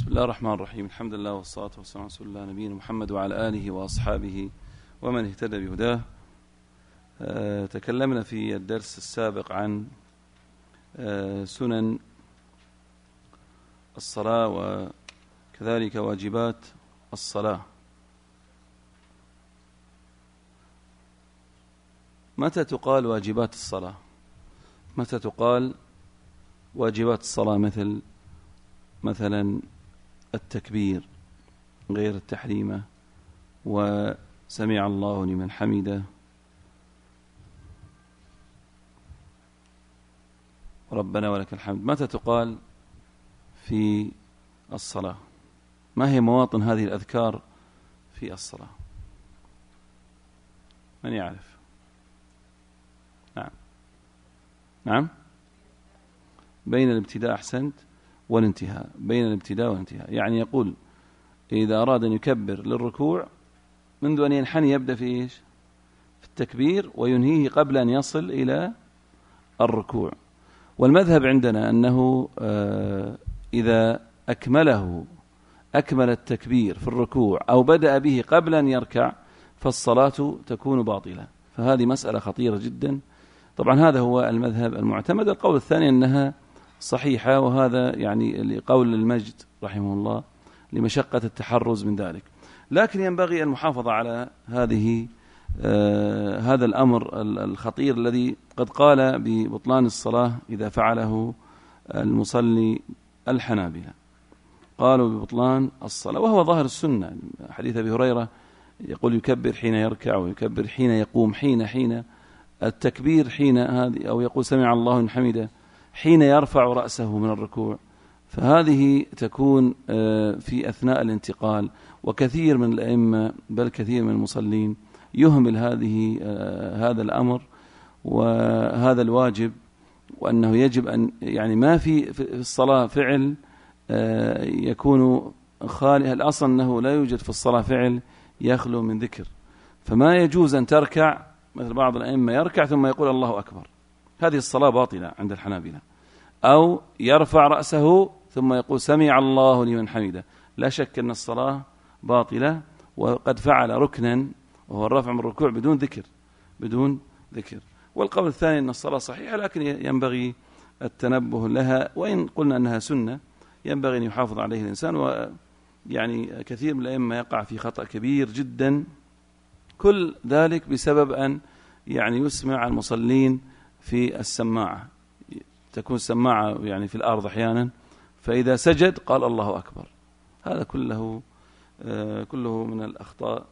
بسم الله الرحمن الرحيم. الحمد لله والصلاة والسلام على رسول الله نبينا محمد وعلى آله وأصحابه ومن اهتدى بهداه. تكلمنا في الدرس السابق عن سنن الصلاة وكذلك واجبات الصلاة. متى تقال واجبات الصلاة؟ متى تقال واجبات الصلاة؟ مثلا التكبير غير التحريمة، وسمع الله لمن حمده، ربنا ولك الحمد. متى تقال في الصلاة؟ ما هي مواطن هذه الأذكار في الصلاة؟ من يعرف؟ نعم بين الابتداء، أحسنت، والانتهاء. بين الابتداء والانتهاء، يعني يقول إذا أراد أن يكبر للركوع منذ أن ينحني يبدأ في إيش؟ في التكبير، وينهيه قبل أن يصل إلى الركوع. والمذهب عندنا أنه إذا أكمل التكبير في الركوع أو بدأ به قبل أن يركع فالصلاة تكون باطلة. فهذه مسألة خطيرة جدا. طبعا هذا هو المذهب المعتمد. القول الثاني أنها صحيحة، وهذا يعني لقول المجد رحمه الله لمشقة التحرز من ذلك. لكن ينبغي المحافظة على هذا الأمر الخطير الذي قد قال ببطلان الصلاة إذا فعله المصلي. الحنابلة قالوا ببطلان الصلاة، وهو ظاهر السنة. حديث أبي هريرة يقول يكبر حين يركع، ويكبر حين يقوم، حين التكبير حين هذه، أو يقول سمع الله لمن حمده حين يرفع رأسه من الركوع. فهذه تكون في أثناء الانتقال. وكثير من الأئمة بل كثير من المصلين يهمل هذا الأمر وهذا الواجب، وأنه يجب أن يعني ما في الصلاة فعل يكون خالي. الأصل أنه لا يوجد في الصلاة فعل يخلو من ذكر. فما يجوز أن تركع مثل بعض الأئمة يركع ثم يقول الله أكبر، هذه الصلاة باطلة عند الحنابلة. أو يرفع رأسه ثم يقول سمع الله لمن حمده، لا شك أن الصلاة باطلة، وقد فعل ركنا وهو الرفع من الركوع بدون ذكر. والقول الثاني أن الصلاة صحيحة، لكن ينبغي التنبه لها، وإن قلنا أنها سنة ينبغي أن يحافظ عليه الإنسان. ويعني كثير من الأئمة يقع في خطأ كبير جدا، كل ذلك بسبب أن يعني يسمع المصلين في السماعة، تكون السماعة يعني في الأرض أحيانا، فإذا سجد قال الله أكبر. هذا كله من الأخطاء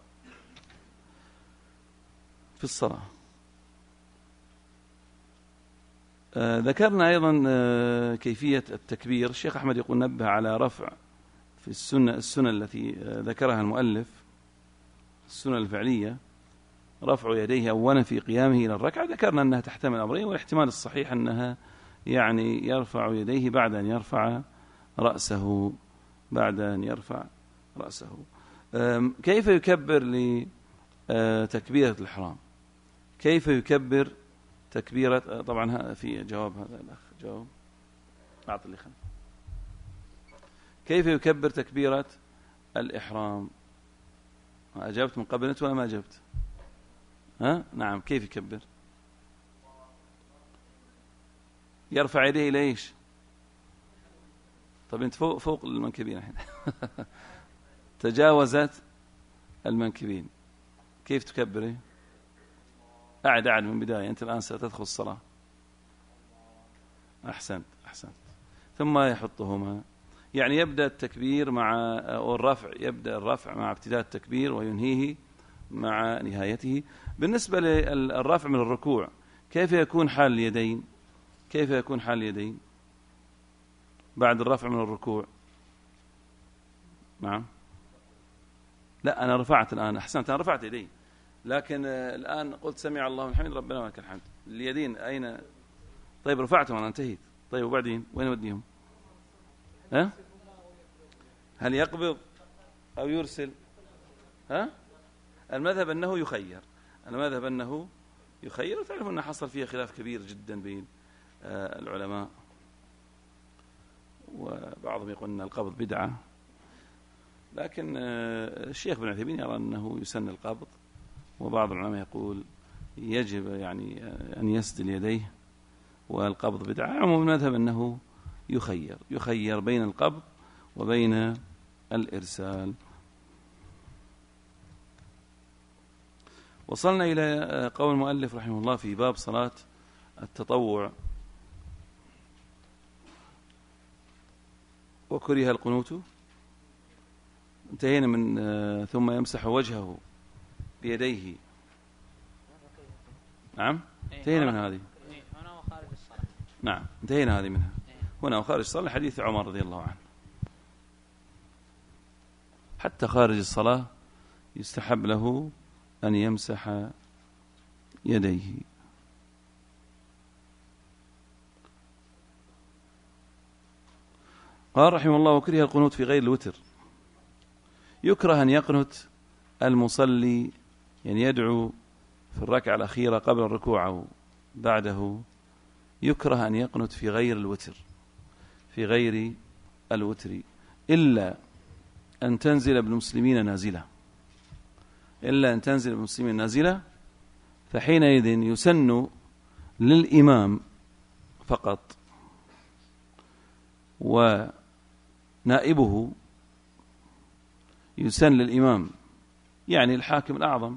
في الصلاة. ذكرنا أيضا كيفية التكبير. الشيخ أحمد يقول نبه على رفع في السنة التي ذكرها المؤلف، السنة الفعلية، رفع يديه أولا في قيامه إلى الركعة. ذكرنا أنها تحتمل أمرين، والاحتمال الصحيح أنها يعني يرفع يديه بعد أن يرفع رأسه. كيف يكبر لتكبيرة الإحرام؟ كيف يكبر تكبيرة؟ طبعا في جواب هذا الأخ جواب، أعطي لي خمس. كيف يكبر تكبيرة الإحرام؟ أجبت من قبل ولا ما أجبت؟ نعم. كيف يكبر؟ يرفع يديه إلى إيش؟ طب أنت فوق المنكبين الحين تجاوزت المنكبين. كيف تكبر؟ أعد من بداية، أنت الآن ستدخل الصلاة. أحسنت. ثم يحطهما، يعني يبدأ التكبير يبدأ الرفع مع ابتداء التكبير وينهيه مع نهايته. بالنسبة للرفع من الركوع، كيف يكون حال اليدين بعد الرفع من الركوع؟ نعم. لا، أنا رفعت الآن. أحسنت، أنا رفعت يدي، لكن الآن قلت سمع الله لمن حمده ربنا ولك الحمد. اليدين أين؟ طيب رفعتهم، أنا انتهيت. طيب وبعدين وين أوديهم؟ هل يقبض أو يرسل؟ المذهب أنه يخير. وتعرف أنه حصل فيها خلاف كبير جدا بين العلماء، وبعضهم يقول أن القبض بدعة لكن الشيخ ابن عثيمين يرى أنه يسن القبض، وبعض العلماء يقول يجب يعني أن يسدل يديه، والقبض بدعة. عموم المذهب أنه يخير بين القبض وبين الإرسال. وصلنا إلى قول المؤلف رحمه الله في باب صلاة التطوع: وكره القنوت. انتهينا من ثم يمسح وجهه بيديه. نعم انتهينا من هذه. هنا وخارج الصلاة. نعم انتهينا هذه منها. هنا وخارج الصلاة حديث عمر رضي الله عنه. حتى خارج الصلاة يستحب له أن يمسح يديه. قال رحمه الله: وكره القنوت في غير الوتر. يكره أن يقنت المصلي، يعني يدعو في الركعة الأخيرة قبل الركوع أو بعده، يكره أن يقنت في غير الوتر، في غير الوتر، إلا أن تنزل بالمسلمين نازلة، إلا أن تنزل بالمسلمين نازلة، فحينئذ يسن للإمام فقط ونائبه، يسن للإمام يعني الحاكم الأعظم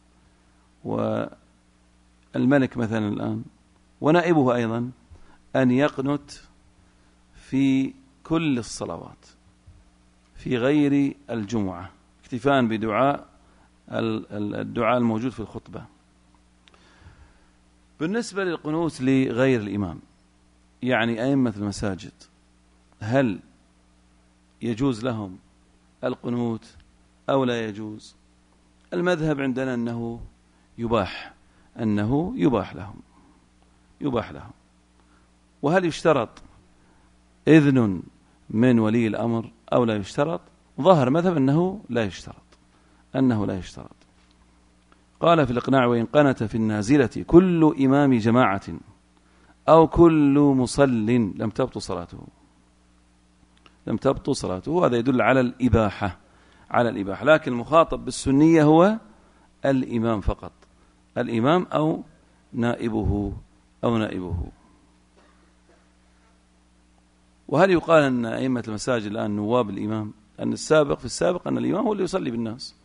والملك مثلا الآن، ونائبه أيضا، أن يقنت في كل الصلوات في غير الجمعة، اكتفاء بدعاء الدعاء الموجود في الخطبة. بالنسبة للقنوت لغير الإمام، يعني أئمة المساجد، هل يجوز لهم القنوت أو لا يجوز؟ المذهب عندنا أنه يباح لهم. وهل يشترط إذن من ولي الأمر أو لا يشترط؟ ظاهر مذهب أنه لا يشترط. قال في الإقناع: وإن قنت في النازلة كل إمام جماعة أو كل مصل لم تبطل صلاته. هذا يدل على الإباحة، لكن المخاطب بالسنية هو الإمام فقط، الإمام أو نائبه. وهل يقال أن أئمة المساجد الآن نواب الإمام؟ أن في السابق أن الإمام هو اللي يصلي بالناس،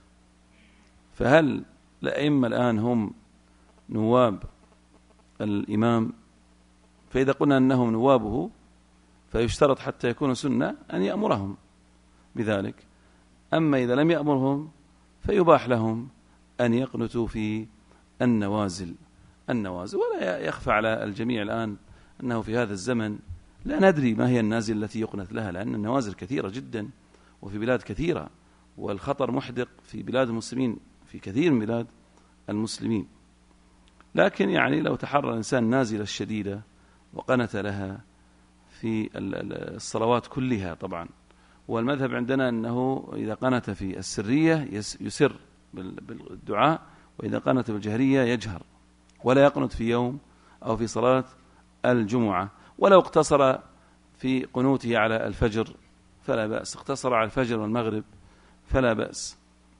فهل الأئمة الآن هم نواب الإمام؟ فإذا قلنا أنهم نوابه فيشترط حتى يكون سنة أن يأمرهم بذلك. أما إذا لم يأمرهم فيباح لهم أن يقنتوا في النوازل. ولا يخفى على الجميع الآن أنه في هذا الزمن لا ندري ما هي النازل التي يقنت لها، لأن النوازل كثيرة جدا وفي بلاد كثيرة، والخطر محدق في بلاد المسلمين، في كثير من بلاد المسلمين. لكن يعني لو تحرى الإنسان نازلة الشديدة وقنت لها في الصلوات كلها طبعا، والمذهب عندنا أنه إذا قنت في السرية يسر بالدعاء، وإذا قنت بالجهرية يجهر، ولا يقنت في يوم أو في صلاة الجمعة. ولو اقتصر في قنوته على الفجر فلا بأس، اقتصر على الفجر والمغرب فلا بأس.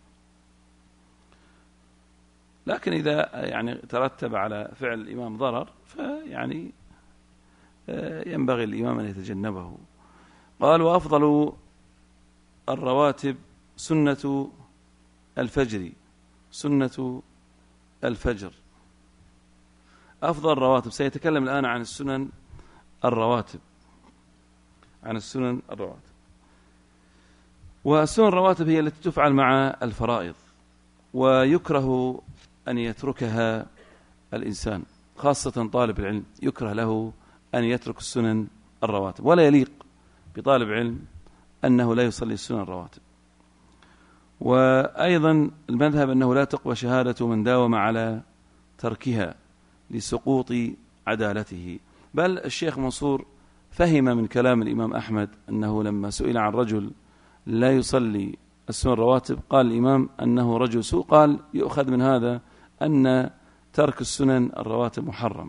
لكن إذا يعني ترتب على فعل الإمام ضرر فيعني ينبغي الإمام أن يتجنبه. قال: وأفضل الرواتب سنة الفجر. أفضل الرواتب، سيتكلم الآن عن السنن الرواتب. والسنن الرواتب هي التي تفعل مع الفرائض، ويكره أن يتركها الإنسان، خاصة طالب العلم، يكره له أن يترك السنن الرواتب، ولا يليق بطالب علم أنه لا يصلي السنن الرواتب. وأيضا المذهب أنه لا تقوى شهادة من داوم على تركها لسقوط عدالته. بل الشيخ منصور فهم من كلام الإمام أحمد أنه لما سئل عن رجل لا يصلي السنن الرواتب قال الإمام أنه رجل سوء، قال يؤخذ من هذا أن ترك السنن الرواتب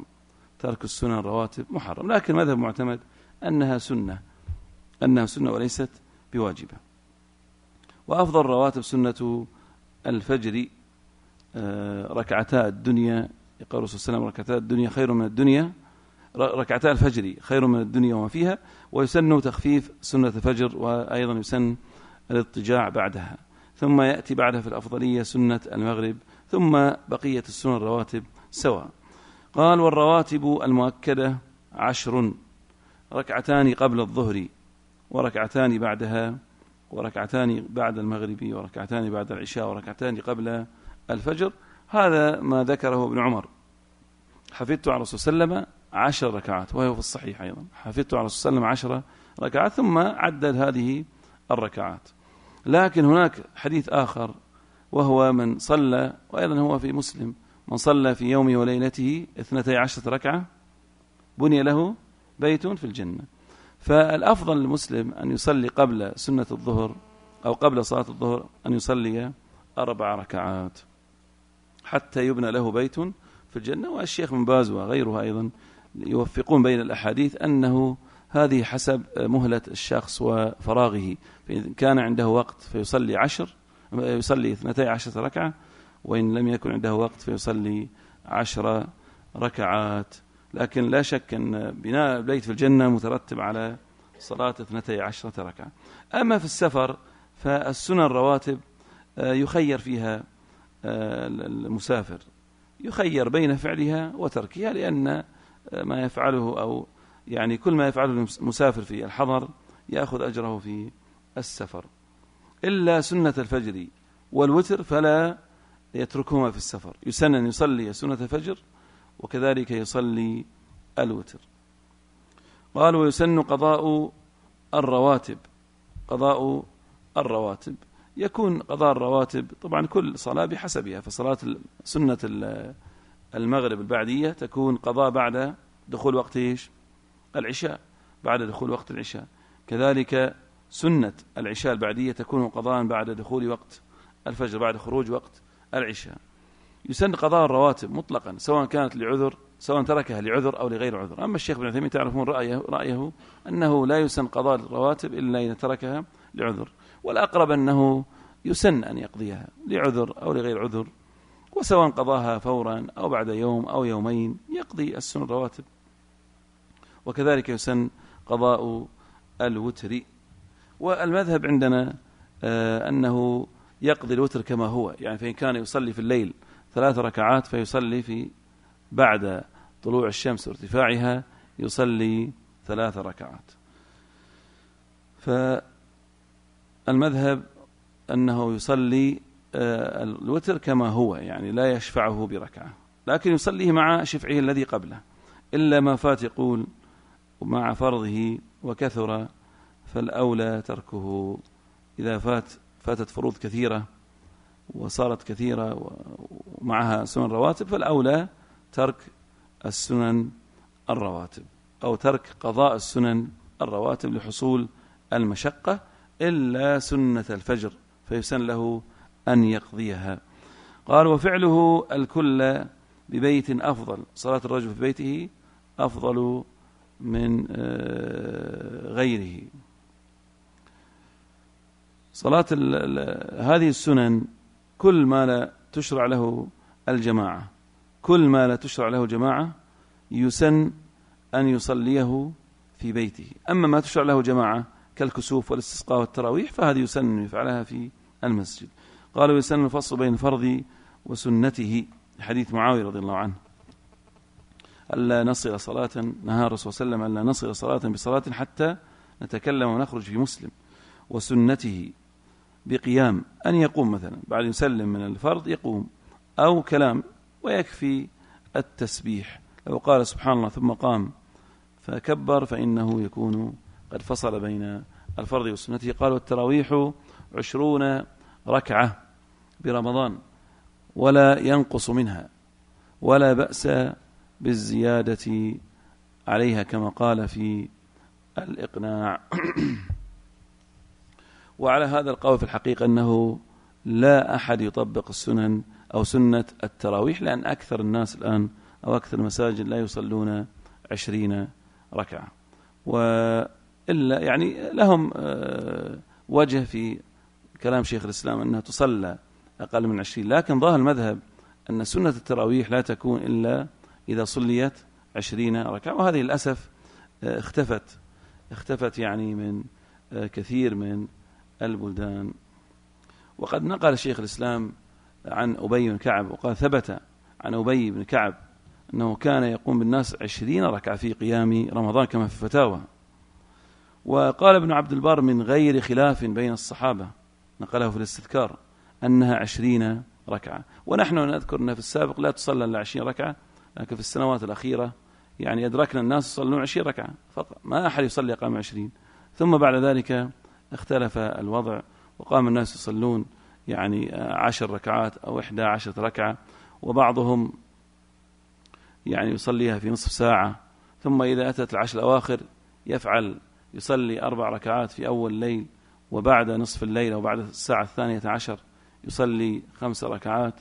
محرم، لكن مذهب معتمد أنها سنة وليست بواجبة. وأفضل الرواتب سنة الفجر ركعتا الدنيا. يقول الرسول صلى الله عليه وسلم ركعتا الدنيا خير من الدنيا، ركعتا الفجر خير من الدنيا وما فيها. ويسن تخفيف سنة الفجر، وأيضا يسن الاضطجاع بعدها، ثم يأتي بعدها في الأفضلية سنة المغرب، ثم بقية السنن الرواتب سواء. قال والرواتب المؤكدة 10: ركعتان قبل الظهر، وركعتان بعدها، وركعتان بعد المغرب، وركعتان بعد العشاء، وركعتان قبل الفجر. هذا ما ذكره ابن عمر: حفظت على الرسول صلى الله عليه وسلم 10 ركعات، وهو في الصحيح أيضا، حفظت على الرسول صلى الله عليه وسلم 10 ركعات، ثم عدد هذه الركعات. لكن هناك حديث آخر، وهو من صلى، وأيضا هو في مسلم: من صلى في يومه وليلته 12 ركعة بني له بيت في الجنة. فالأفضل للمسلم أن يصلي قبل سنة الظهر أو قبل صلاة الظهر أن يصلي 4 ركعات حتى يبنى له بيت في الجنة. والشيخ بن باز وغيره أيضا يوفقون بين الأحاديث أنه هذه حسب مهلة الشخص وفراغه، فإن كان عنده وقت فيصلي 12 ركعة، وإن لم يكن عنده وقت فيصلي 10 ركعات. لكن لا شك أن بناء البيت في الجنة مترتب على صلاة 12 ركعة. أما في السفر فالسنن الرواتب يخير فيها المسافر، يخير بين فعلها وتركها، لأن ما يفعله أو يعني كل ما يفعله المسافر في الحضر يأخذ أجره في السفر، إلا سنة الفجر والوتر فلا يتركهما في السفر. يسن أن يصلي سنة الفجر وكذلك يصلي الوتر. قال ويسن قضاء الرواتب. قضاء الرواتب يكون قضاء الرواتب طبعا كل صلاة بحسبها، فصلاة سنة المغرب البعدية تكون قضاء بعد دخول وقت العشاء، بعد دخول وقت العشاء. كذلك سنة العشاء البعدية تكون قضاء بعد دخول وقت الفجر، بعد خروج وقت العشاء. يسن قضاء الرواتب مطلقا سواء كانت لعذر، سواء تركها لعذر أو لغير عذر. أما الشيخ ابن عثيمين تعرفون رأيه أنه لا يسن قضاء الرواتب إلا إذا تركها لعذر، والأقرب أنه يسن أن يقضيها لعذر أو لغير عذر، وسواء قضاها فورا أو بعد يوم أو يومين يقضي السنن الرواتب. وكذلك يسن قضاء الوتر. والمذهب عندنا أنه يقضي الوتر كما هو، يعني فإن كان يصلي في الليل 3 ركعات فيصلي في بعد طلوع الشمس وارتفاعها يصلي 3 ركعات. فالمذهب أنه يصلي الوتر كما هو، يعني لا يشفعه بركعة، لكن يصليه مع شفعه الذي قبله، إلا ما فات يقول مع فرضه وكثر فالأولى تركه. إذا فاتت فروض كثيرة وصارت كثيرة ومعها سنن رواتب فالأولى ترك السنن الرواتب أو ترك قضاء السنن الرواتب لحصول المشقة، إلا سنة الفجر فيسن له أن يقضيها. قال وفعله الكل ببيت أفضل، صلاة الرجل في بيته أفضل من غيره. صلاة هذه السنن كل ما لا تشرع له الجماعة، كل ما لا تشرع له جماعة يسن أن يصليه في بيته. أما ما تشرع له جماعة كالكسوف والاستسقاء والتراويح فهذه يسن أن يفعلها في المسجد. قالوا يسن الفصل بين الفرض وسنته، حديث معاوية رضي الله عنه: ألا نصل صلاة، نهى الرسول صلى الله عليه وسلم ألا نصل صلاة بصلاة حتى نتكلم ونخرج في مسلم. وسنته بقيام، أن يقوم مثلا بعد يسلم من الفرض يقوم، أو كلام ويكفي التسبيح. لو قال سبحان الله ثم قام فكبر فإنه يكون قد فصل بين الفرض وسنته. قال والتراويح 20 ركعة برمضان ولا ينقص منها، ولا بأس بالزيادة عليها كما قال في الإقناع. وعلى هذا القول في الحقيقة أنه لا أحد يطبق السنن أو سنة التراويح، لأن أكثر الناس الآن أو أكثر المساجد لا يصلون 20 ركعة، وإلا يعني لهم وجه في كلام شيخ الإسلام أنها تصلى أقل من 20، لكن ظاهر المذهب أن سنة التراويح لا تكون إلا إذا صليت 20 ركعة، وهذه للأسف اختفت يعني من كثير من البلدان. وقد نقل شيخ الإسلام عن أبي بن كعب، وقال ثبت عن أبي بن كعب أنه كان يقوم بالناس 20 ركعة في قيام رمضان كما في الفتاوى. وقال ابن عبد البر من غير خلاف بين الصحابة، نقله في الاستذكار، أنها 20 ركعة. ونحن نذكر أنها في السابق لا تصلى إلا 20 ركعة، لكن في السنوات الأخيرة يعني أدركنا الناس يصلون 20 ركعة فقط، ما أحد يصلي أقل من 20. ثم بعد ذلك اختلف الوضع، وقام الناس يصلون يعني 10 ركعات أو 11 ركعة، وبعضهم يعني يصليها في نصف ساعة، ثم إذا أتت العشر الأواخر يصلي 4 ركعات في أول الليل، وبعد نصف الليل أو بعد الساعة 12 يصلي 5 ركعات،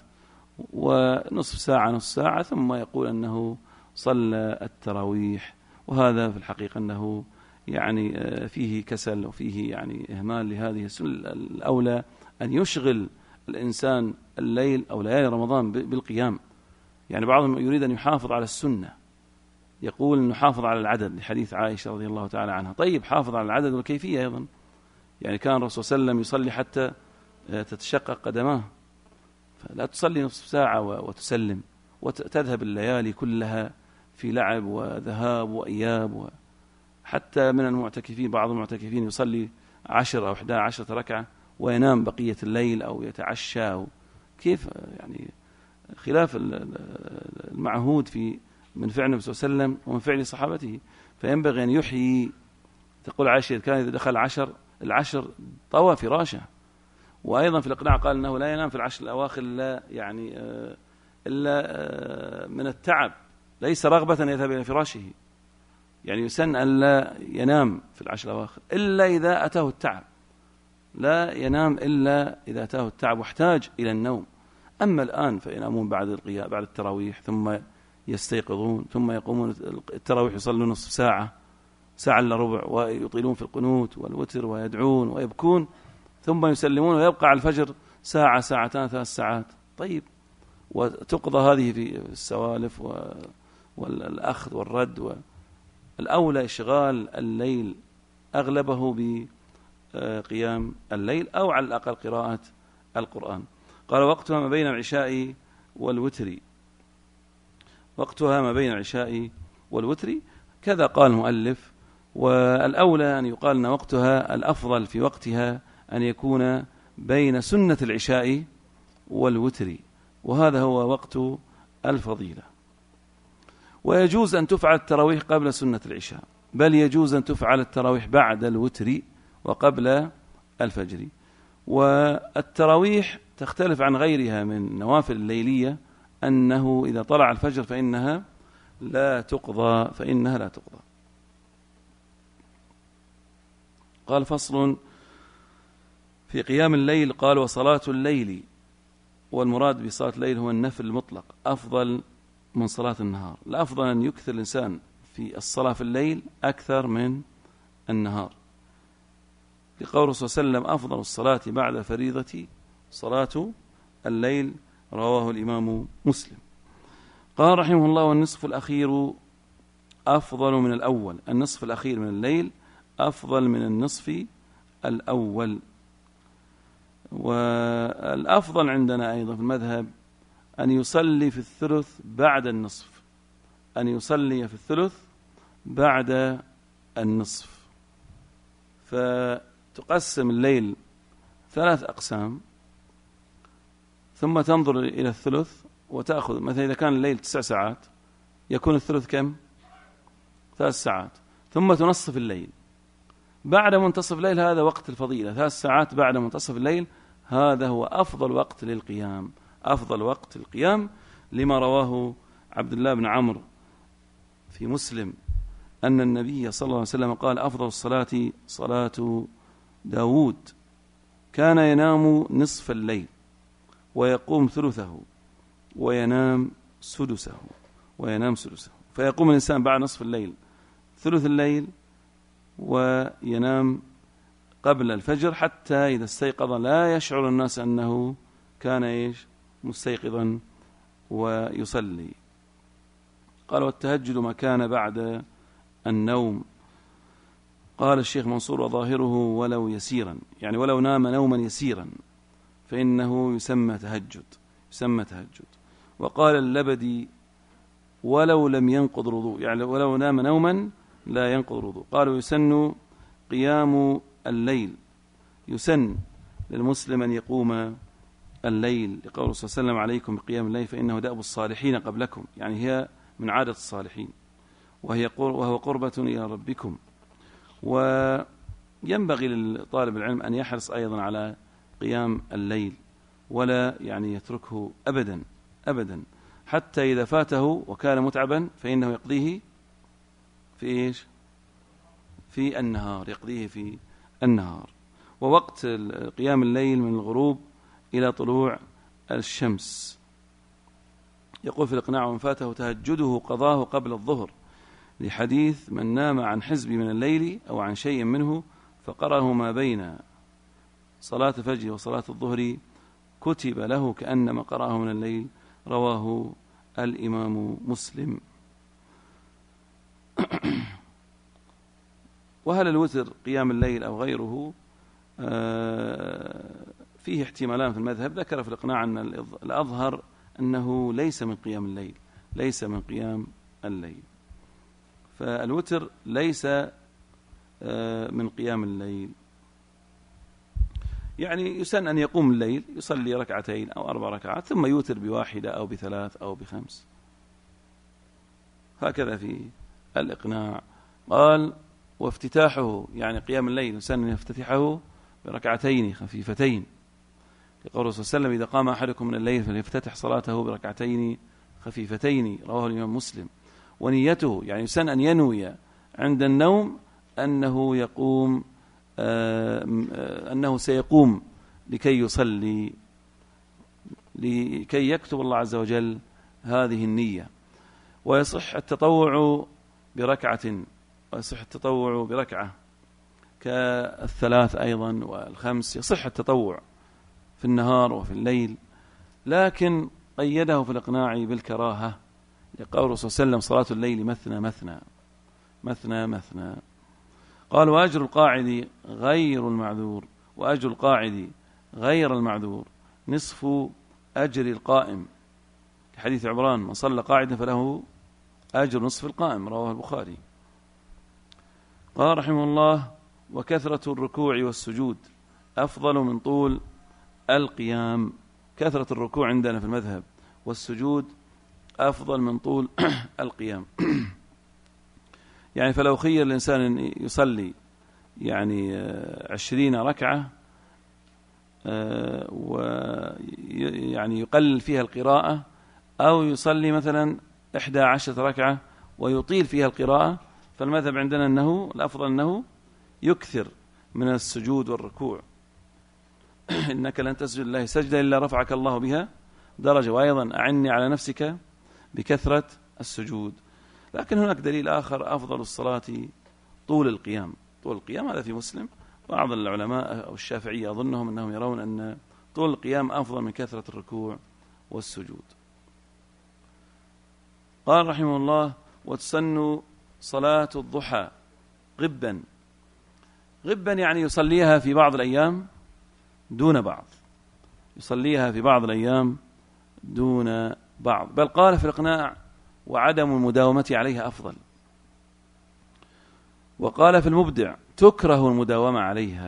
ونصف ساعة نصف ساعة، ثم يقول أنه صلى التراويح. وهذا في الحقيقة أنه يعني فيه كسل وفيه يعني إهمال لهذه السنة. الأولى أن يشغل الإنسان الليل أو ليالي رمضان بالقيام. يعني بعضهم يريد أن يحافظ على السنة، يقول أنه حافظ على العدد لحديث عائشة رضي الله تعالى عنها. طيب، حافظ على العدد والكيفية أيضا. يعني كان الرسول صلى الله عليه وسلم يصلي حتى تتشقق قدماه، فلا تصلي نصف ساعة وتسلم وتذهب الليالي كلها في لعب وذهاب وإياب. حتى من المعتكفين، بعض المعتكفين يصلي 10 أو 11 ركعة وينام بقية الليل أو يتعشى. كيف يعني؟ خلاف المعهود في من فعل النبي صلى الله عليه وسلم ومن فعل صحابته. فينبغي أن يحيي. تقول عائشة كان إذا دخل العشر طوى فراشه. وأيضا في الإقناع قال أنه لا ينام في العشر الأواخر إلا من التعب، ليس رغبة أن يذهب إلى فراشه. يعني يسن أن لا ينام في العشر الأواخر إلا إذا أتاه التعب، لا ينام إلا إذا أتاه التعب واحتاج إلى النوم. أما الآن فينامون بعد التراويح، ثم يستيقظون، ثم يقومون التراويح يصلون نصف ساعة، ساعة إلا ربع، ويطيلون في القنوت والوتر ويدعون ويبكون، ثم يسلمون ويبقى على الفجر ساعة ساعتان 3 ساعات. طيب، وتقضى هذه في السوالف والأخذ والرد. الأولى إشغال الليل أغلبه بقيام الليل، أو على الأقل قراءة القرآن. قال وقتها ما بين العشاء والوتر. وقتها ما بين العشاء والوتر، كذا قال المؤلف. والأولى أن يقال أن وقتها الأفضل في وقتها أن يكون بين سنة العشاء والوتر، وهذا هو وقت الفضيلة. ويجوز أن تفعل التراويح قبل سنة العشاء، بل يجوز أن تفعل التراويح بعد الوتر وقبل الفجر. والتراويح تختلف عن غيرها من نوافل الليلية، أنه إذا طلع الفجر فإنها لا تقضى. قال فصل في قيام الليل. قال وصلاة الليل، والمراد بصلاة الليل هو النفل المطلق، أفضل من صلاة النهار. الأفضل أن يكثر الإنسان في الصلاة في الليل أكثر من النهار، لقول الرسول صلى الله عليه وسلم أفضل الصلاة بعد الفريضة صلاة الليل، رواه الإمام مسلم. قال رحمه الله والنصف الأخير أفضل من الأول. النصف الأخير من الليل أفضل من النصف الأول. والأفضل عندنا أيضا في المذهب أن يصلي في الثلث بعد النصف، أن يصلي في الثلث بعد النصف. فتقسم الليل 3 أقسام، ثم تنظر إلى الثلث وتأخذ مثلا إذا كان الليل 9 ساعات يكون الثلث كم؟ 3 ساعات. ثم تنصف الليل بعد منتصف الليل، هذا وقت الفضيلة. 3 ساعات بعد منتصف الليل هذا هو أفضل وقت للقيام، أفضل وقت القيام، لما رواه عبد الله بن عمرو في مسلم أن النبي صلى الله عليه وسلم قال أفضل الصلاة صلاة داود، كان ينام نصف الليل ويقوم ثلثه وينام سدسه. فيقوم الإنسان بعد نصف الليل ثلث الليل وينام قبل الفجر حتى إذا استيقظ لا يشعر الناس أنه كان مستيقظا ويصلي. قال والتهجد ما كان بعد النوم. قال الشيخ منصور وظاهره ولو يسيرا، يعني ولو نام نوما يسيرا فإنه يسمى تهجد. وقال اللبدي ولو لم ينقض الوضوء، يعني ولو نام نوما لا ينقض الوضوء. قالوا يسن قيام الليل، يسن للمسلم أن يقوم الليل لقول صلى الله عليه وسلم عليكم بقيام الليل فإنه دأب الصالحين قبلكم، يعني هي من عادة الصالحين وهو قربة إلى ربكم. وينبغي لطالب العلم أن يحرص أيضا على قيام الليل ولا يعني يتركه أبدا حتى إذا فاته وكان متعبا فإنه يقضيه في في النهار، يقضيه في النهار. ووقت قيام الليل من الغروب إلى طلوع الشمس. يقول في الإقناع ومن فاته تهجده قضاه قبل الظهر، لحديث من نام عن حزب من الليل أو عن شيء منه فقرأه ما بين صلاة الفجر وصلاة الظهر كتب له كأنما قرأه من الليل. رواه الإمام مسلم. وهل الوتر قيام الليل أو غيره؟ فيه احتمالان في المذهب. ذكر في الإقناع أن الأظهر أنه ليس من قيام الليل، فالوتر ليس من قيام الليل. يعني يسن أن يقوم الليل يصلي 2 أو 4 ركعات ثم يوتر ب1 أو ب3 أو ب5، هكذا في الإقناع. قال وافتتاحه، يعني قيام الليل يسن أن يفتتحه ب2 خفيفتين، لقوله صلى الله عليه وسلم إذا قام أحدكم من الليل فليفتتح صلاته ب2 خفيفتين، رواه الإمام مسلم. ونيته، يعني يسن أن ينوي عند النوم أنه يقوم أنه سيقوم لكي يصلي، لكي يكتب الله عز وجل هذه النية. ويصح التطوع بركعة كالثلاث أيضا وال5، يصح التطوع في النهار وفي الليل، لكن قيده في الإقناع بالكراهة لقول صلى الله عليه وسلم صلاة الليل مثنى. قال وأجر القاعد غير المعذور نصف أجر القائم، حديث عمران من صلى قاعدا فله أجر نصف القائم، رواه البخاري. قال رحمه الله وكثرة الركوع والسجود أفضل من طول القيام. كثرة الركوع عندنا في المذهب والسجود أفضل من طول القيام. يعني فلو خير الإنسان أن يصلي 20 ركعة ويعني يقلل فيها القراءة، أو يصلي مثلا 11 ركعة ويطيل فيها القراءة، فالمذهب عندنا أنه الأفضل أنه يكثر من السجود والركوع. إنك لن تسجد الله سجدة إلا رفعك الله بها درجة. وأيضا أعني على نفسك بكثرة السجود. لكن هناك دليل آخر أفضل الصلاة طول القيام هذا في مسلم. بعض العلماء أو الشافعية أظنهم أنهم يرون أن طول القيام أفضل من كثرة الركوع والسجود. قال رحمه الله وتسن صلاة الضحى غبا يعني يصليها في بعض الأيام دون بعض، بل قال في الإقناع وعدم المداومة عليها أفضل. وقال في المبدع تكره المداومة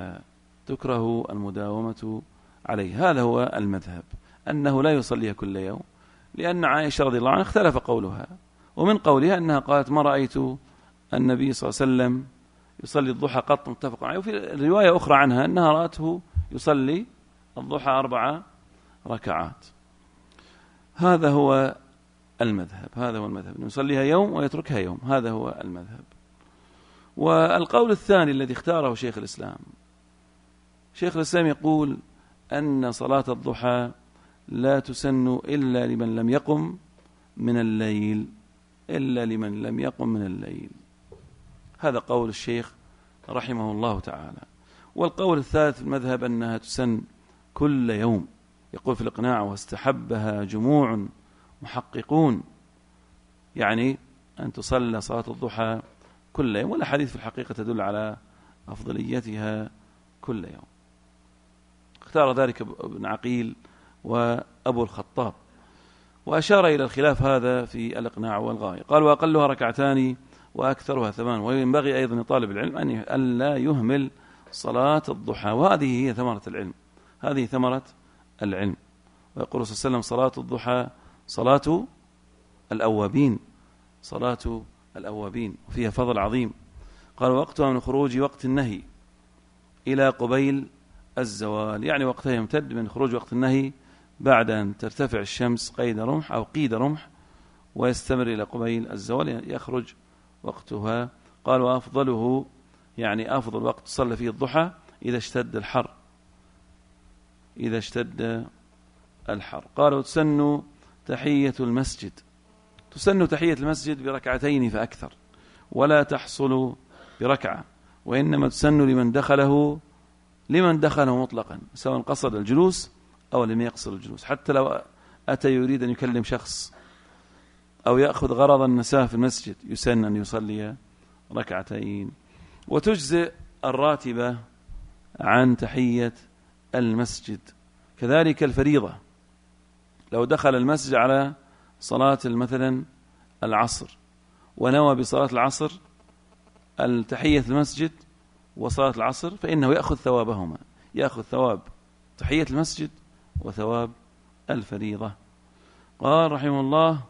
عليها. هذا هو المذهب، أنه لا يصليها كل يوم، لأن عائشة رضي الله عنها اختلف قولها، ومن قولها أنها قالت ما رأيت النبي صلى الله عليه وسلم يصلي الضحى قط، متفق عليه. وفي رواية أخرى عنها أنها رأته يصلي الضحى 4 ركعات. هذا هو المذهب أن يصليها يوم ويتركها يوم، هذا هو المذهب. والقول الثاني الذي اختاره شيخ الإسلام يقول أن صلاة الضحى لا تسن إلا لمن لم يقم من الليل، هذا قول الشيخ رحمه الله تعالى. والقول الثالث في المذهب أنها تسن كل يوم، يقول في الإقناع: واستحبها جموع محققون، يعني أن تصلى صلاة الضحى كل يوم، والأحاديث في الحقيقة تدل على أفضليتها كل يوم. اختار ذلك ابن عقيل وأبو الخطاب، وأشار إلى الخلاف هذا في الإقناع والغاية. قال: وأقلها ركعتان وأكثرها 8. وينبغي أيضا لطالب العلم أن لا يهمل صلاة الضحى، وهذه هي ثمرة العلم، هذه ثمرة العلم. ويقول صلى الله عليه وسلم: صلاة الضحى صلاة الأوابين، صلاة الأوابين، وفيها فضل عظيم. قال: وقتها من خروج وقت النهي إلى قبيل الزوال، يعني وقتها يمتد من خروج وقت النهي بعد أن ترتفع الشمس قيد رمح أو قيد رمح، ويستمر إلى قبيل الزوال يخرج وقتها. قال: وأفضله، يعني أفضل وقت تصلى فيه الضحى إذا اشتد الحر، إذا اشتد الحر. قال: وتسن تحية المسجد، تسن تحية المسجد بركعتين فأكثر، ولا تحصل بركعة، وإنما تسن لمن دخله مطلقا، سواء قصد الجلوس أو لم يقصد الجلوس، حتى لو أتى يريد أن يكلم شخص أو يأخذ غرض النساء في المسجد يسن أن يصلي ركعتين. وتجزئ الراتبة عن تحية المسجد، كذلك الفريضة. لو دخل المسجد على صلاة مثلا العصر ونوى بصلاة العصر التحية المسجد وصلاة العصر، فإنه يأخذ ثوابهما، يأخذ ثواب تحية المسجد وثواب الفريضة. قال رحمه الله: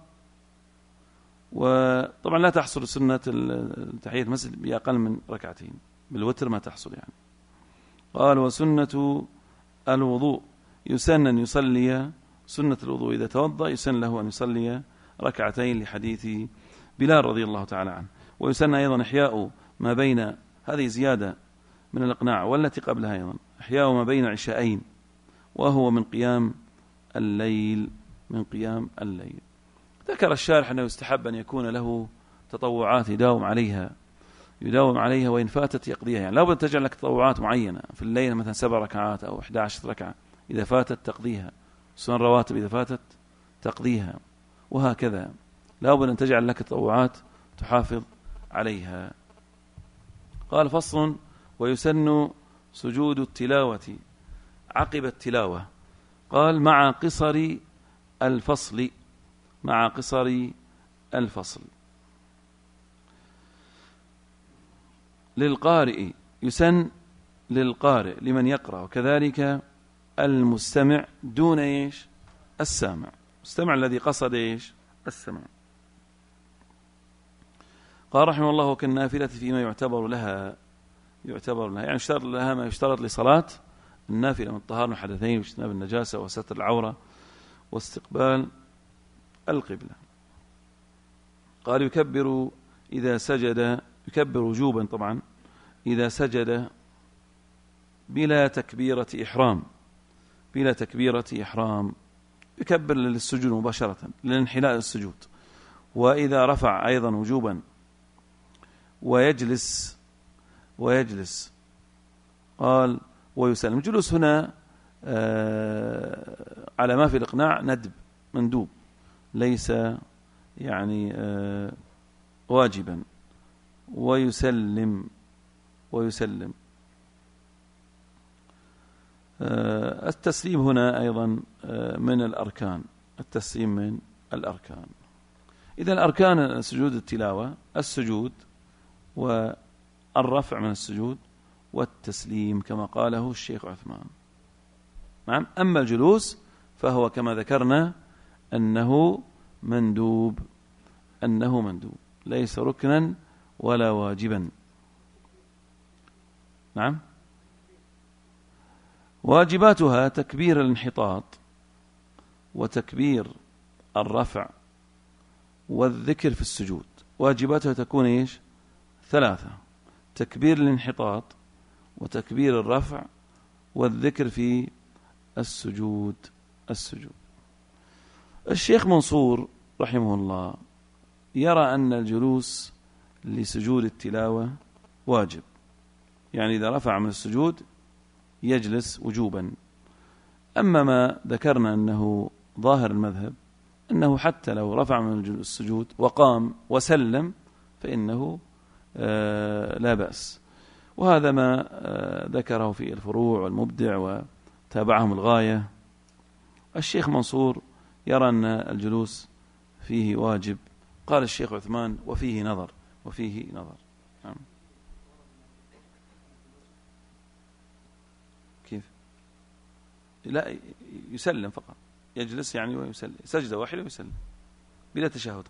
وطبعا لا تحصل سنة تحية المسجد بأقل من ركعتين، بالوتر ما تحصل يعني. قال: وسنة الوضوء يسن أن يصلي، سنة الوضوء إذا توضأ يسن له أن يصلي ركعتين لحديث بلال رضي الله تعالى عنه. ويسن أيضا إحياء ما بين، هذه زيادة من الإقناع والتي قبلها أيضا، إحياء ما بين عشاءين، وهو من قيام الليل، من قيام الليل. ذكر الشارح أنه يستحب أن يكون له تطوعات يداوم عليها، وإن فاتت يقضيها، يعني لا بد تجعل لك تطوعات معينة في الليل، مثلا 7 ركعات أو 11 ركعة، إذا فاتت تقضيها، سنن رواتب إذا فاتت تقضيها، وهكذا لا بد أن تجعل لك تطوعات تحافظ عليها. قال: فصل: ويسن سجود التلاوة عقب التلاوة. قال: مع قصر الفصل، مع قصر الفصل. للقارئ يسن، للقارئ لمن يقرأ، وكذلك المستمع دون إيش؟ السامع، المستمع الذي قصد إيش؟ السمع. قال رحمه الله: وكالنافلة فيما يعتبر لها، يعني يشترط لها ما يشترط لصلاة النافلة من طهارة الحدثين واجتناب النجاسة وستر العورة واستقبال القبلة. قال: يكبر إذا سجد، يكبر وجوبا طبعا إذا سجد بلا تكبيرة إحرام، بلا تكبيرة إحرام، يكبر للسجود مباشرة للانحناء السجود. وإذا رفع أيضا وجوبا ويجلس قال: ويسلم. الجلوس هنا على ما في الإقناع ندب، مندوب، ليس يعني واجبا. ويسلم التسليم هنا أيضا من الأركان، التسليم من الأركان. إذا الأركان سجود التلاوة السجود والرفع من السجود والتسليم كما قاله الشيخ عثمان. نعم. أما الجلوس فهو كما ذكرنا أنه مندوب، ليس ركنا ولا واجبا. نعم. واجباتها تكبير الانحطاط وتكبير الرفع والذكر في السجود. واجباتها تكون إيش؟ 3: تكبير الانحطاط وتكبير الرفع والذكر في السجود. الشيخ منصور رحمه الله يرى أن الجلوس لسجود التلاوة واجب، يعني إذا رفع من السجود يجلس وجوبا. أما ما ذكرنا أنه ظاهر المذهب أنه حتى لو رفع من السجود وقام وسلم فإنه لا بأس. وهذا ما ذكره في الفروع والمبدع وتابعهم الغاية. الشيخ منصور يرى أن الجلوس فيه واجب. قال الشيخ عثمان وفيه نظر. نعم. كيف؟ لا، يسلم فقط، يجلس يعني ويسلم سجدة واحدة ويسلم بلا تشهد.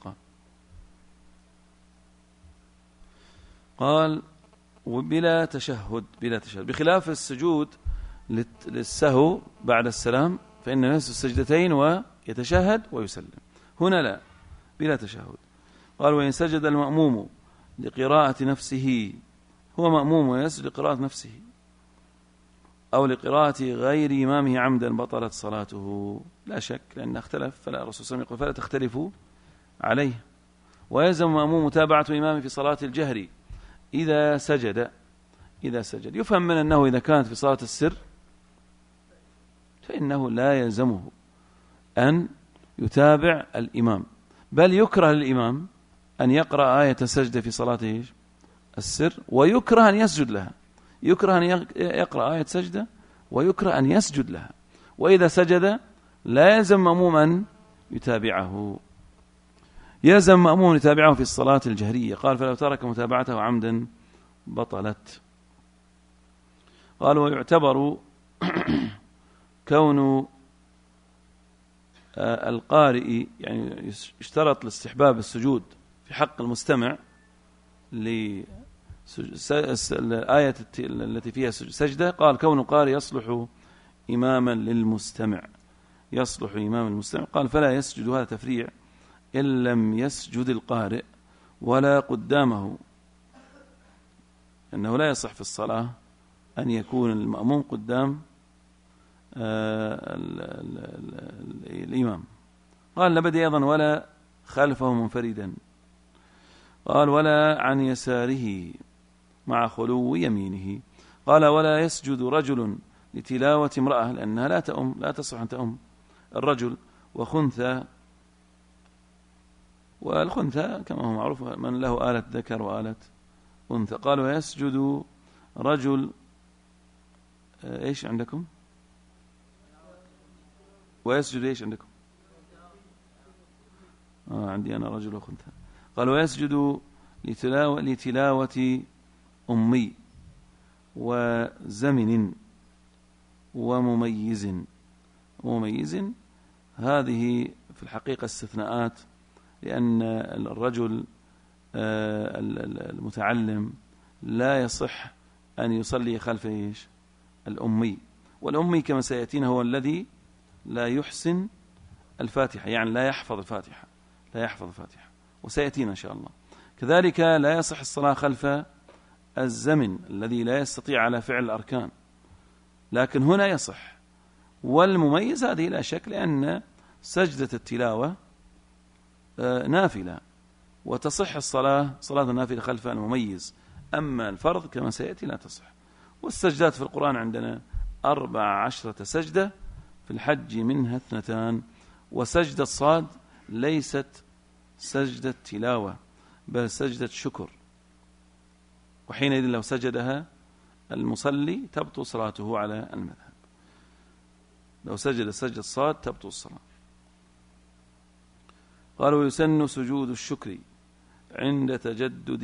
قال وبلا تشهد، بخلاف السجود للسهو بعد السلام فإن يسجد السجدتين ويتشهد ويسلم. هنا لا، بلا تشهد. قال وإن سجد المأموم لقراءة نفسه، هو مأموم ويسجد لقراءة نفسه أو لقراءة غير إمامه عمدا بطلت صلاته، لا شك، لأن اختلف، فلا الرسول صلى الله عليه وسلم يقول فلا تختلفوا عليه. ويلزم المأموم متابعة إمامه في صلاة الجهر إذا سجد. يفهم من أنه إذا كانت في صلاة السر فإنه لا يلزمه أن يتابع الإمام، بل يكره للإمام أن يقرأ آية سجدة في صلاته السر، ويكره أن يسجد لها. يكره أن يقرأ آية سجدة ويكره أن يسجد لها. وإذا سجد لا يلزم مأموم أن يتابعه، يلزم مأموم يتابعه في الصلاة الجهرية. قال فلو ترك متابعته عمدا بطلت. قال ويعتبر كون القارئ، يعني يشترط لاستحباب السجود في حق المستمع الآية التي فيها سجدة. قال كون القارئ يصلح إماما للمستمع، قال فلا يسجد، هذا تفريع، إن لم يسجد القارئ ولا قدامه، أنه لا يصح في الصلاة أن يكون المأموم قدام الإمام. قال لبد أيضا ولا خلفه منفردا. قال ولا عن يساره مع خلو يمينه. قال ولا يسجد رجل لتلاوة امرأة، لأنها لا تصح أن تؤم الرجل وخنثى، والخنثى كما هو معروف من له آلة ذكر وآلة أنثى. قال ويسجد رجل إيش عندكم؟ ويسجد إيش عندكم؟ عندي أنا رجل وخنثى. قال ويسجد لتلاوة أمي وزمن ومميز. هذه في الحقيقة استثناءات، لأن الرجل المتعلم لا يصح أن يصلي خلف إيش؟ الأمي. والأمي كما سيأتينا هو الذي لا يحسن الفاتحة، يعني لا يحفظ الفاتحة، وسيأتينا إن شاء الله. كذلك لا يصح الصلاة خلف الزمن الذي لا يستطيع على فعل الأركان، لكن هنا يصح. والمميز هذه لا شك، لأن سجدة التلاوة نافلة، وتصح صلاة النافلة خلف المميز. أما الفرض كما سيأتي لا تصح. والسجدات في القرآن عندنا 14 سجدة، في الحج منها 2، وسجدة صاد ليست سجدة تلاوة بل سجدة شكر، وحينئذ لو سجدها المصلي تبطل صلاته على المذهب. لو سجد سجدة صاد تبطل الصلاة. قالوا يسن سجود الشكر عند تجدد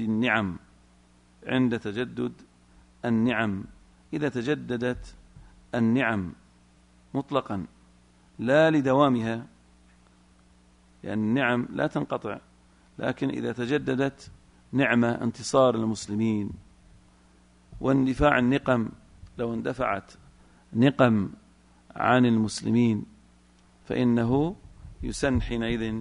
النعم، إذا تجددت النعم مطلقا لا لدوامها، لأن النعم لا تنقطع، لكن إذا تجددت نعمة انتصار المسلمين واندفاع النقم، لو اندفعت نقم عن المسلمين فإنه يسن حينئذ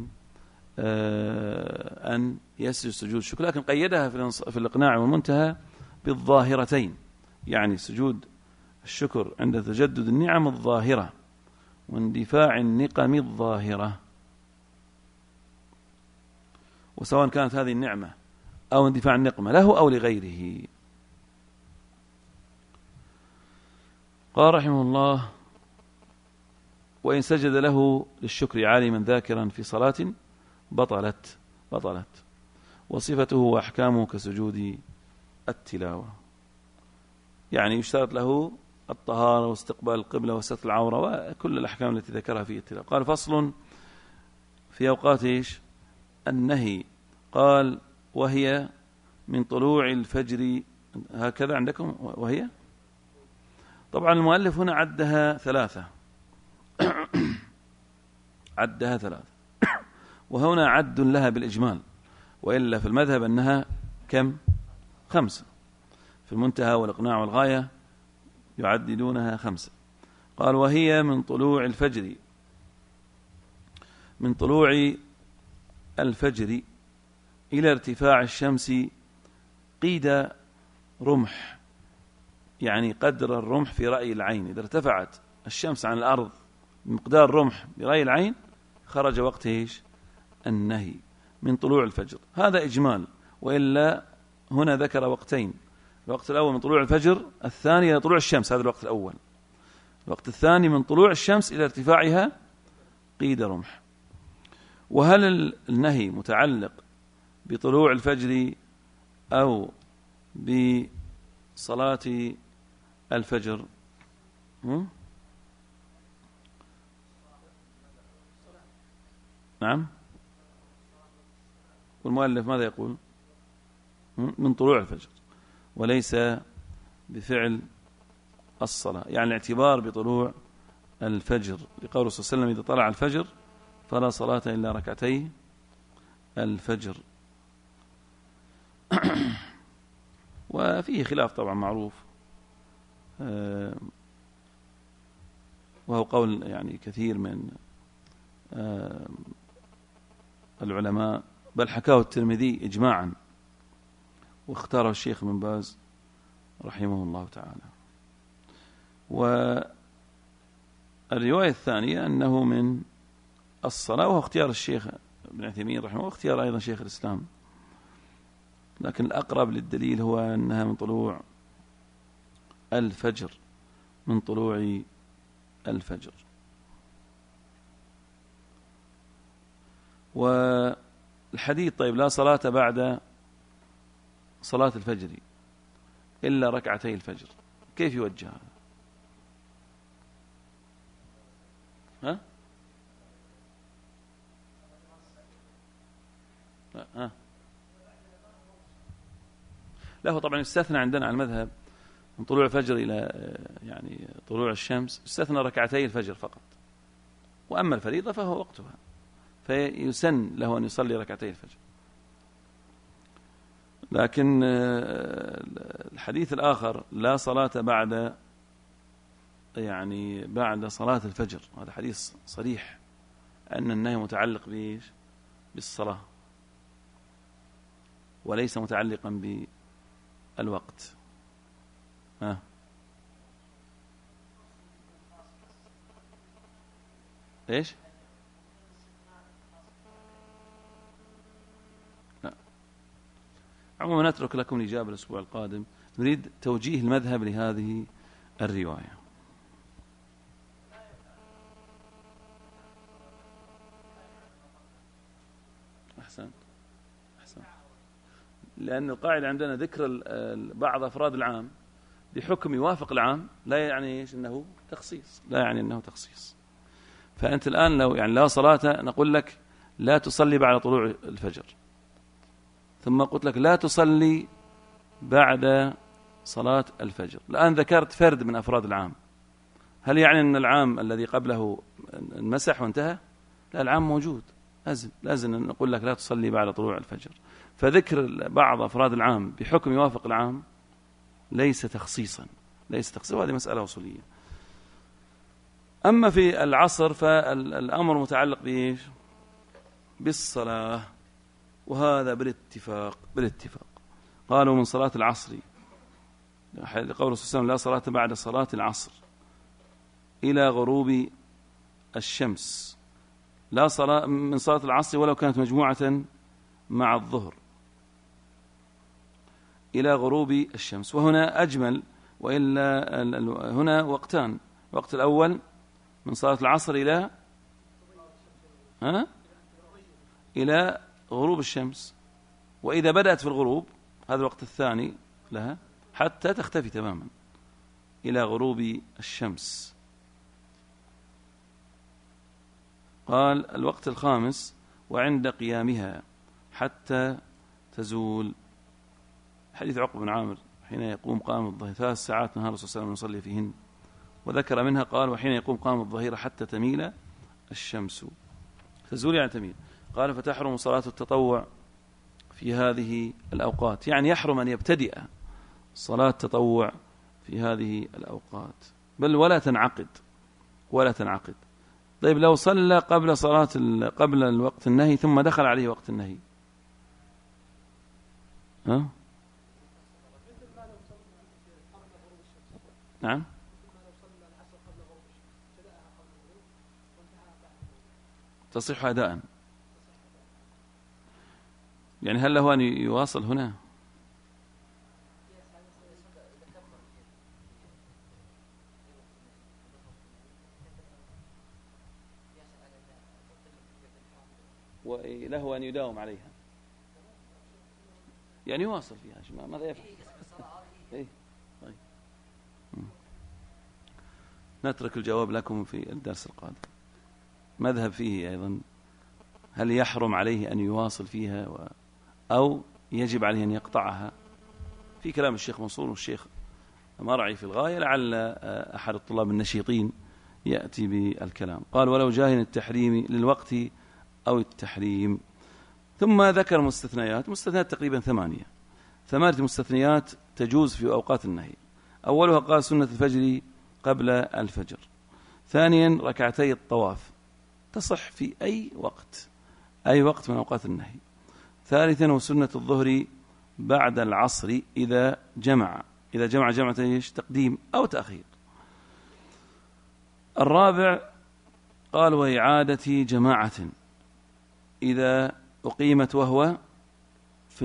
أن يسجد سجود الشكر، لكن قيدها في الإقناع والمنتهى بالظاهرتين، يعني سجود الشكر عند تجدد النعم الظاهرة واندفاع النقم الظاهرة، وسواء كانت هذه النعمة أو اندفاع النقمة له أو لغيره. قال رحمه الله: وإن سجد له للشكر عالما ذاكرا في صلاة بطلت. وصفته وأحكامه كسجود التلاوة، يعني يشترط له الطهارة واستقبال القبلة وستر العورة وكل الأحكام التي ذكرها في التلاوة. قال: فصل في أوقات النهي. قال: وهي من طلوع الفجر، هكذا عندكم وهي؟ طبعا المؤلف هنا عدها ثلاثة وهنا عد لها بالإجمال، وإلا في المذهب أنها كم؟ 5. في المنتهى والإقناع والغاية يعددونها 5. قال: وهي من طلوع الفجر، من طلوع الفجر إلى ارتفاع الشمس قيد رمح، يعني قدر الرمح في رأي العين. إذا ارتفعت الشمس عن الأرض بمقدار رمح برأي العين خرج وقت النهي من طلوع الفجر. هذا إجمال، وإلا هنا ذكر وقتين: الوقت الأول من طلوع الفجر، الثاني إلى طلوع الشمس، هذا الوقت الأول. الوقت الثاني من طلوع الشمس إلى ارتفاعها قيد رمح. وهل النهي متعلق بطلوع الفجر أو بصلاة الفجر؟ نعم. والمؤلف ماذا يقول؟ من طلوع الفجر وليس بفعل الصلاة، يعني الاعتبار بطلوع الفجر لقول صلى الله عليه وسلم: إذا طلع الفجر فلا صلاة إلا ركعتي الفجر. وفيه خلاف طبعا معروف، وهو قول يعني كثير من العلماء، بل حكاه الترمذي إجماعا واختاره الشيخ بن باز رحمه الله تعالى. والرواية الثانية أنه من الصلاة، وهو اختيار الشيخ ابن عثيمين رحمه الله، واختيار أيضا شيخ الإسلام، لكن الأقرب للدليل هو أنها من طلوع الفجر، من طلوع الفجر. والحديث: طيب لا صلاة بعد صلاة الفجر إلا ركعتي الفجر، كيف يوجه هذا؟ لا، هو طبعا يستثنى عندنا على المذهب من طلوع الفجر إلى يعني طلوع الشمس، يستثنى ركعتي الفجر فقط، وأما الفريضة فهو وقتها، فيسن له أن يصلي ركعتي الفجر. لكن الحديث الآخر: لا صلاة بعد صلاة الفجر، هذا حديث صريح أن النهي متعلق بالصلاة وليس متعلقا بالوقت. إيش؟ لا، عموما نترك لكم الإجابة الأسبوع القادم، نريد توجيه المذهب لهذه الرواية. أحسن. لأن القاعدة عندنا ذكر بعض أفراد العام بحكم يوافق العام لا يعني أنه تخصيص، فأنت الآن لو لا صلاة، نقول لك لا تصلي بعد طلوع الفجر، ثم قلت لك لا تصلي بعد صلاة الفجر. الآن ذكرت فرد من أفراد العام، هل يعني أن العام الذي قبله انمسح وانتهى؟ لا، العام موجود، لازم نقول لك لا تصلي بعد طلوع الفجر. فذكر بعض أفراد العام بحكم يوافق العام ليس تخصيصا، وهذه مسألة أصولية. أما في العصر فالأمر متعلق بإيش؟ بالصلاة، وهذا بالاتفاق. قالوا من صلاة العصر، لقول صلى الله عليه وسلم: لا صلاة بعد صلاة العصر إلى غروب الشمس. لا صلاة من صلاة العصر ولو كانت مجموعة مع الظهر إلى غروب الشمس. وهنا أجمل وإلا هنا وقتان، وقت الأول من صلاة العصر إلى غروب الشمس، وإذا بدأت في الغروب هذا الوقت الثاني لها حتى تختفي تماما إلى غروب الشمس. قال الوقت الخامس وعند قيامها حتى تزول. حديث عقبة بن عامر حين يقوم قام الظهيرة 3 ساعات نهار الرسول صلى الله عليه وسلم يصلي فيهن، وذكر منها قال وحين يقوم قام الظهيرة حتى تميل الشمس. تزول يعني تميل. قال فتحرم صلاة التطوع في هذه الأوقات، يعني يحرم أن يبتدئ صلاة التطوع في هذه الأوقات، بل ولا تنعقد. طيب لو صلى قبل الوقت النهي ثم دخل عليه وقت النهي، نعم تصح أداء. يعني هل له أن يواصل هنا؟ وله أن يداوم عليها، يعني يواصل فيها، ماذا يفعل؟ طيب. نترك الجواب لكم في الدرس القادم. مذهب فيه أيضا هل يحرم عليه أن يواصل فيها أو يجب عليه أن يقطعها؟ في كلام الشيخ منصور والشيخ مرعي في الغاية، لعل أحد الطلاب النشيطين يأتي بالكلام. قال ولو جاهل التحريم للوقت أو التحريم. ثم ذكر مستثنيات تقريبا 8 مستثنيات تجوز في أوقات النهي. أولها قال سنة الفجر قبل الفجر. ثانيا ركعتي الطواف تصح في أي وقت من أوقات النهي. ثالثا وسنة الظهر بعد العصر إذا جمع جمعة تقديم أو تأخير. الرابع قال وإعادة جماعة إذا أقيمت وهو في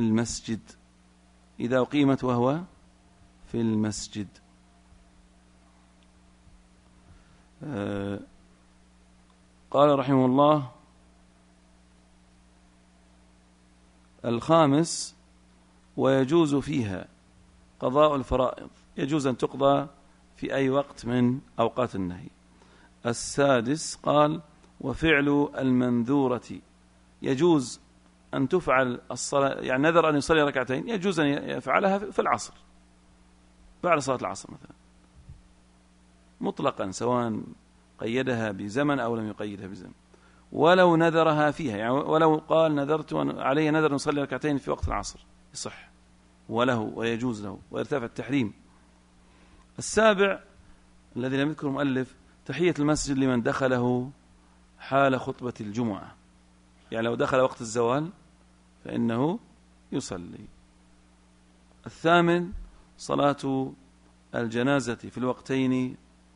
المسجد. قال رحمه الله الخامس ويجوز فيها قضاء الفرائض، يجوز أن تقضى في أي وقت من أوقات النهي. السادس قال وفعل المنذورة، يجوز أن تفعل الصلاة، يعني نذر أن يصلي ركعتين يجوز أن يفعلها في العصر بعد صلاة العصر مثلا مطلقا، سواء قيدها بزمن أو لم يقيدها بزمن، ولو نذرها فيها، يعني ولو قال نذرت علي نذر أن يصلي ركعتين في وقت العصر يصح وله ويجوز له ويرتفع التحريم. السابع الذي لم يذكره المؤلف تحية المسجد لمن دخله حال خطبة الجمعة، يعني لو دخل وقت الزوال فإنه يصلي. الثامن صلاة الجنازة في الوقتين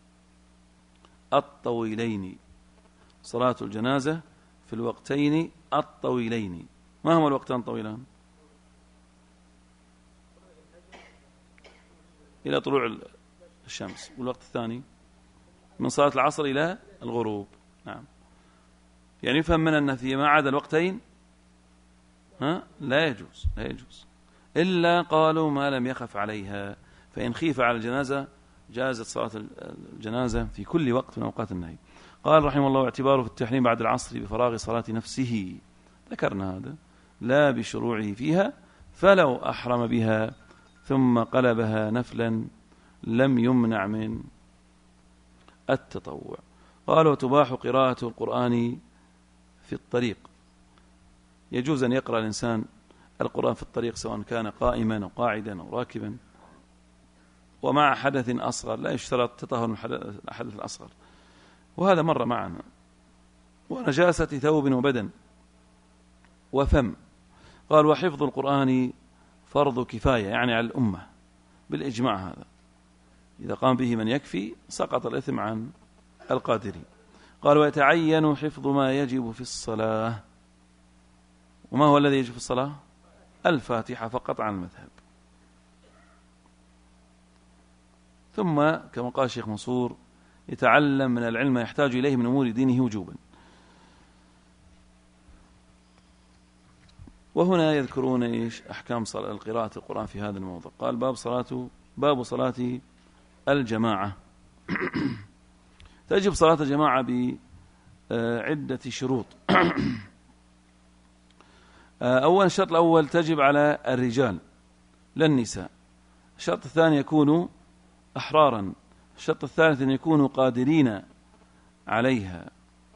الطويلين. صلاة الجنازة في الوقتين الطويلين. ما هما الوقتان الطويلان؟ إلى طلوع الشمس. والوقت الثاني من صلاة العصر إلى الغروب. نعم، يعني يفهم من أن فيما عدا الوقتين لا يجوز إلا قالوا ما لم يخف عليها، فإن خيف على الجنازة جازت صلاة الجنازة في كل وقت من أوقات النهي. قال رحمه الله اعتباره في التحريم بعد العصر بفراغ صلاة نفسه، ذكرنا هذا، لا بشروعه فيها، فلو أحرم بها ثم قلبها نفلا لم يمنع من التطوع. قال وتباح قراءة القرآن في الطريق، يجوز أن يقرأ الإنسان القرآن في الطريق سواء كان قائما أو قاعدا أو راكبا، ومع حدث أصغر، لا يشترط تطهر من الحدث الأصغر، وهذا مر معنا، ونجاسة ثوب وبدن وفم. قال وحفظ القرآن فرض كفاية، يعني على الأمة بالإجماع، هذا إذا قام به من يكفي سقط الإثم عن القادرين. قال ويتعين حفظ ما يجب في الصلاة. وما هو الذي يجب في الصلاة؟ الفاتحة فقط عن المذهب. ثم كما قال الشيخ منصور يتعلم من العلم ما يحتاج إليه من أمور دينه وجوبا. وهنا يذكرون أحكام القراءة القرآن في هذا الموضوع. قال باب صلاة الجماعة. تجب صلاة الجماعة بعدة شروط. أولا الشرط الأول تجب على الرجال لا النساء. الشرط الثاني يكون أحرارا. الشرط الثالث أن يكونوا قادرين عليها.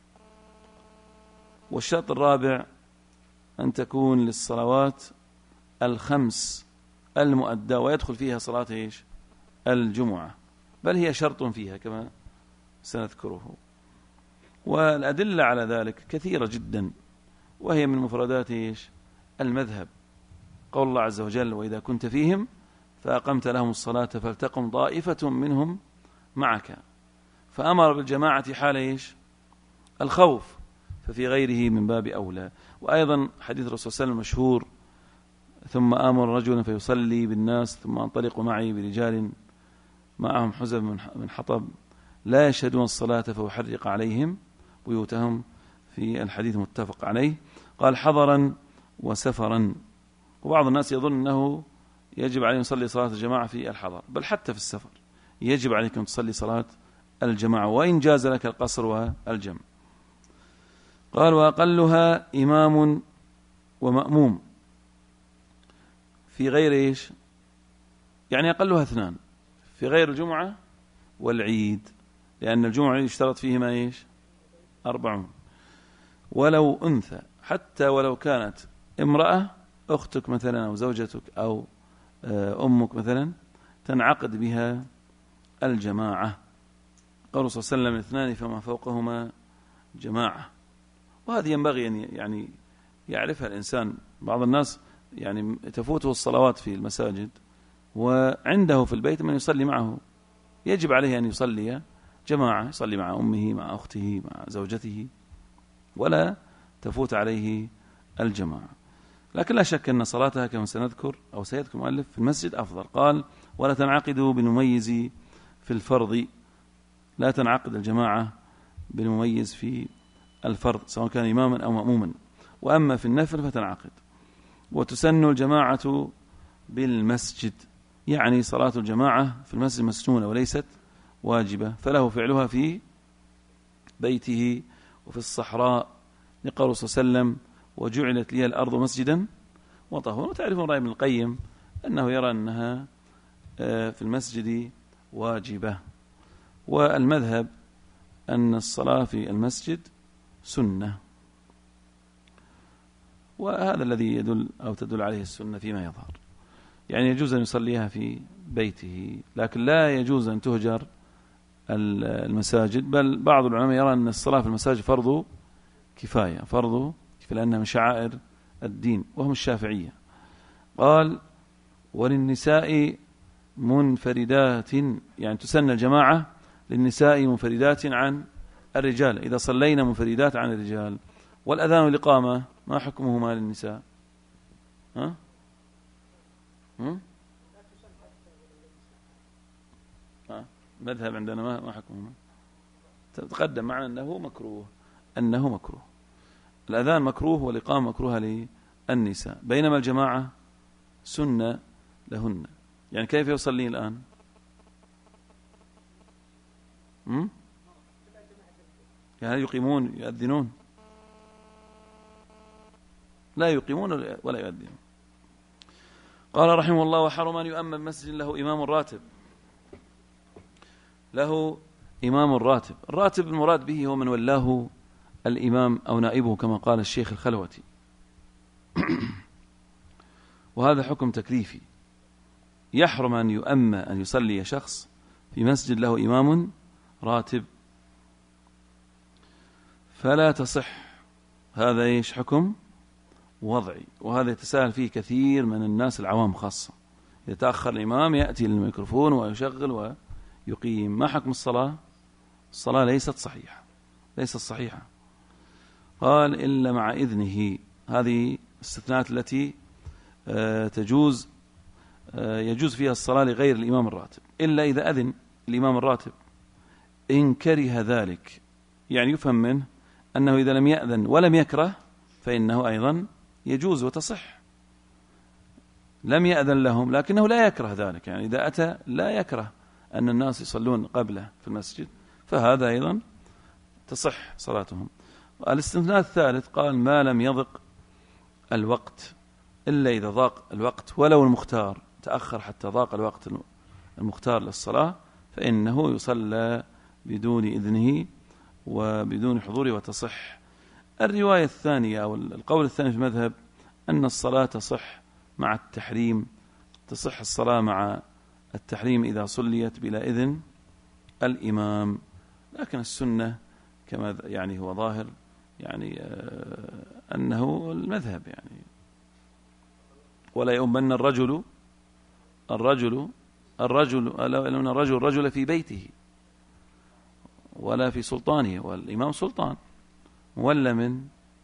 والشرط الرابع أن تكون للصلوات الخمس المؤدى ويدخل فيها صلاة الجمعة، بل هي شرط فيها كما سنذكره. والأدلة على ذلك كثيرة جدا، وهي من مفردات المذهب. قول الله عز وجل: وإذا كنت فيهم فأقمت لهم الصلاة فلتقم طائفة منهم معك. فأمر بالجماعة حال الخوف، ففي غيره من باب أولى. وأيضا حديث الرسول صلى الله عليه وسلم المشهور: ثم آمر رجلا فيصلي بالناس ثم أنطلق معي برجال معهم حزب من حطب لا يشهدون الصلاة فأحرق عليهم بيوتهم، في الحديث متفق عليه. قال: حضرا وسفرا. وبعض الناس يظن أنه يجب عليه يصلي صلاة الجماعة في الحضر، بل حتى في السفر يجب عليك أن تصلي صلاة الجماعة وإن جاز لك القصر والجمع. قال: وأقلها إمام ومأموم في غير يعني أقلها 2 في غير الجمعة والعيد، لأن الجمعة يشترط فيهما 40. ولو أنثى، حتى ولو كانت امرأة أختك مثلا أو زوجتك أو أمك مثلا، تنعقد بها الجماعة. قال صلى الله عليه وسلم: 2 فما فوقهما جماعة. وهذه ينبغي أن يعني يعرفها الإنسان. بعض الناس يعني تفوته الصلوات في المساجد وعنده في البيت من يصلي معه، يجب عليه أن يصلي جماعة، يصلي مع أمه مع أخته مع زوجته، ولا تفوت عليه الجماعة. لكن لا شك أن صلاتها كما سنذكر أو سيذكر المؤلف في المسجد أفضل. قال: ولا تنعقد بالمميز في الفرض. لا تنعقد الجماعة بالمميز في الفرض سواء كان إماما أو مأموما. وأما في النفل فتنعقد. وتسن الجماعة بالمسجد، يعني صلاة الجماعة في المسجد مسنونة وليست واجبة، فله فعلها في بيته وفي الصحراء، لقول صلى الله عليه وسلم: وجعلت لي الأرض مسجدا وطهورا. وتعرفون رأي ابن القيم أنه يرى أنها في المسجد واجبة. والمذهب أن الصلاة في المسجد سنة، وهذا الذي يدل أو تدل عليه السنة فيما يظهر. يعني يجوز أن يصليها في بيته، لكن لا يجوز أن تهجر المساجد. بل بعض العلماء يرى أن الصلاة في المساجد فرض كفاية، لأنها من شعائر الدين، وهم الشافعية. قال: وللنساء منفردات، يعني تسن الجماعة للنساء منفردات عن الرجال، إذا صلينا منفردات عن الرجال. والأذان والإقامة ما حكمهما للنساء؟ مذهب عندنا ما حكمهما. تقدم معنا أنه مكروه. الأذان مكروه والإقامة مكروهة للنساء، بينما الجماعة سنة لهن. يعني كيف يصلين الآن؟ يعني يقيمون يؤذنون؟ لا يقيمون ولا يؤذنون. قال رحمه الله: وحرم أن يؤمن مسجد له إمام راتب. له إمام راتب. الراتب المراد به هو من ولاه الإمام أو نائبه كما قال الشيخ الخلوتي. وهذا حكم تكليفي. يحرم أن يؤمن أن يصلي شخص في مسجد له إمام راتب، فلا تصح. هذا حكم وضعي، وهذا يتساهل فيه كثير من الناس العوام خاصة. يتأخر الإمام يأتي للميكروفون ويشغل ويقيم. ما حكم الصلاة؟ الصلاة ليست صحيحة. قال: إلا مع إذنه. هذه استثناءات التي يجوز فيها الصلاة لغير الإمام الراتب، إلا إذا أذن. الإمام الراتب إن كره ذلك، يعني يفهم منه أنه إذا لم يأذن ولم يكره فإنه أيضا يجوز وتصح. لم يأذن لهم لكنه لا يكره ذلك، يعني إذا أتى لا يكره أن الناس يصلون قبله في المسجد، فهذا أيضا تصح صلاتهم. الاستثناء الثالث قال ما لم يضق الوقت، إلا إذا ضاق الوقت ولو المختار تأخر حتى ضاق الوقت المختار للصلاة، فإنه يصلى بدون إذنه وبدون حضوره وتصح. الرواية الثانية أو القول الثاني في المذهب أن الصلاة تصح مع التحريم، تصح الصلاة مع التحريم إذا صليت بلا إذن الإمام، لكن السنة كما يعني هو ظاهر يعني أنه المذهب يعني ولا يؤمن الرجل في بيته ولا في سلطانه، والإمام سلطان ولا من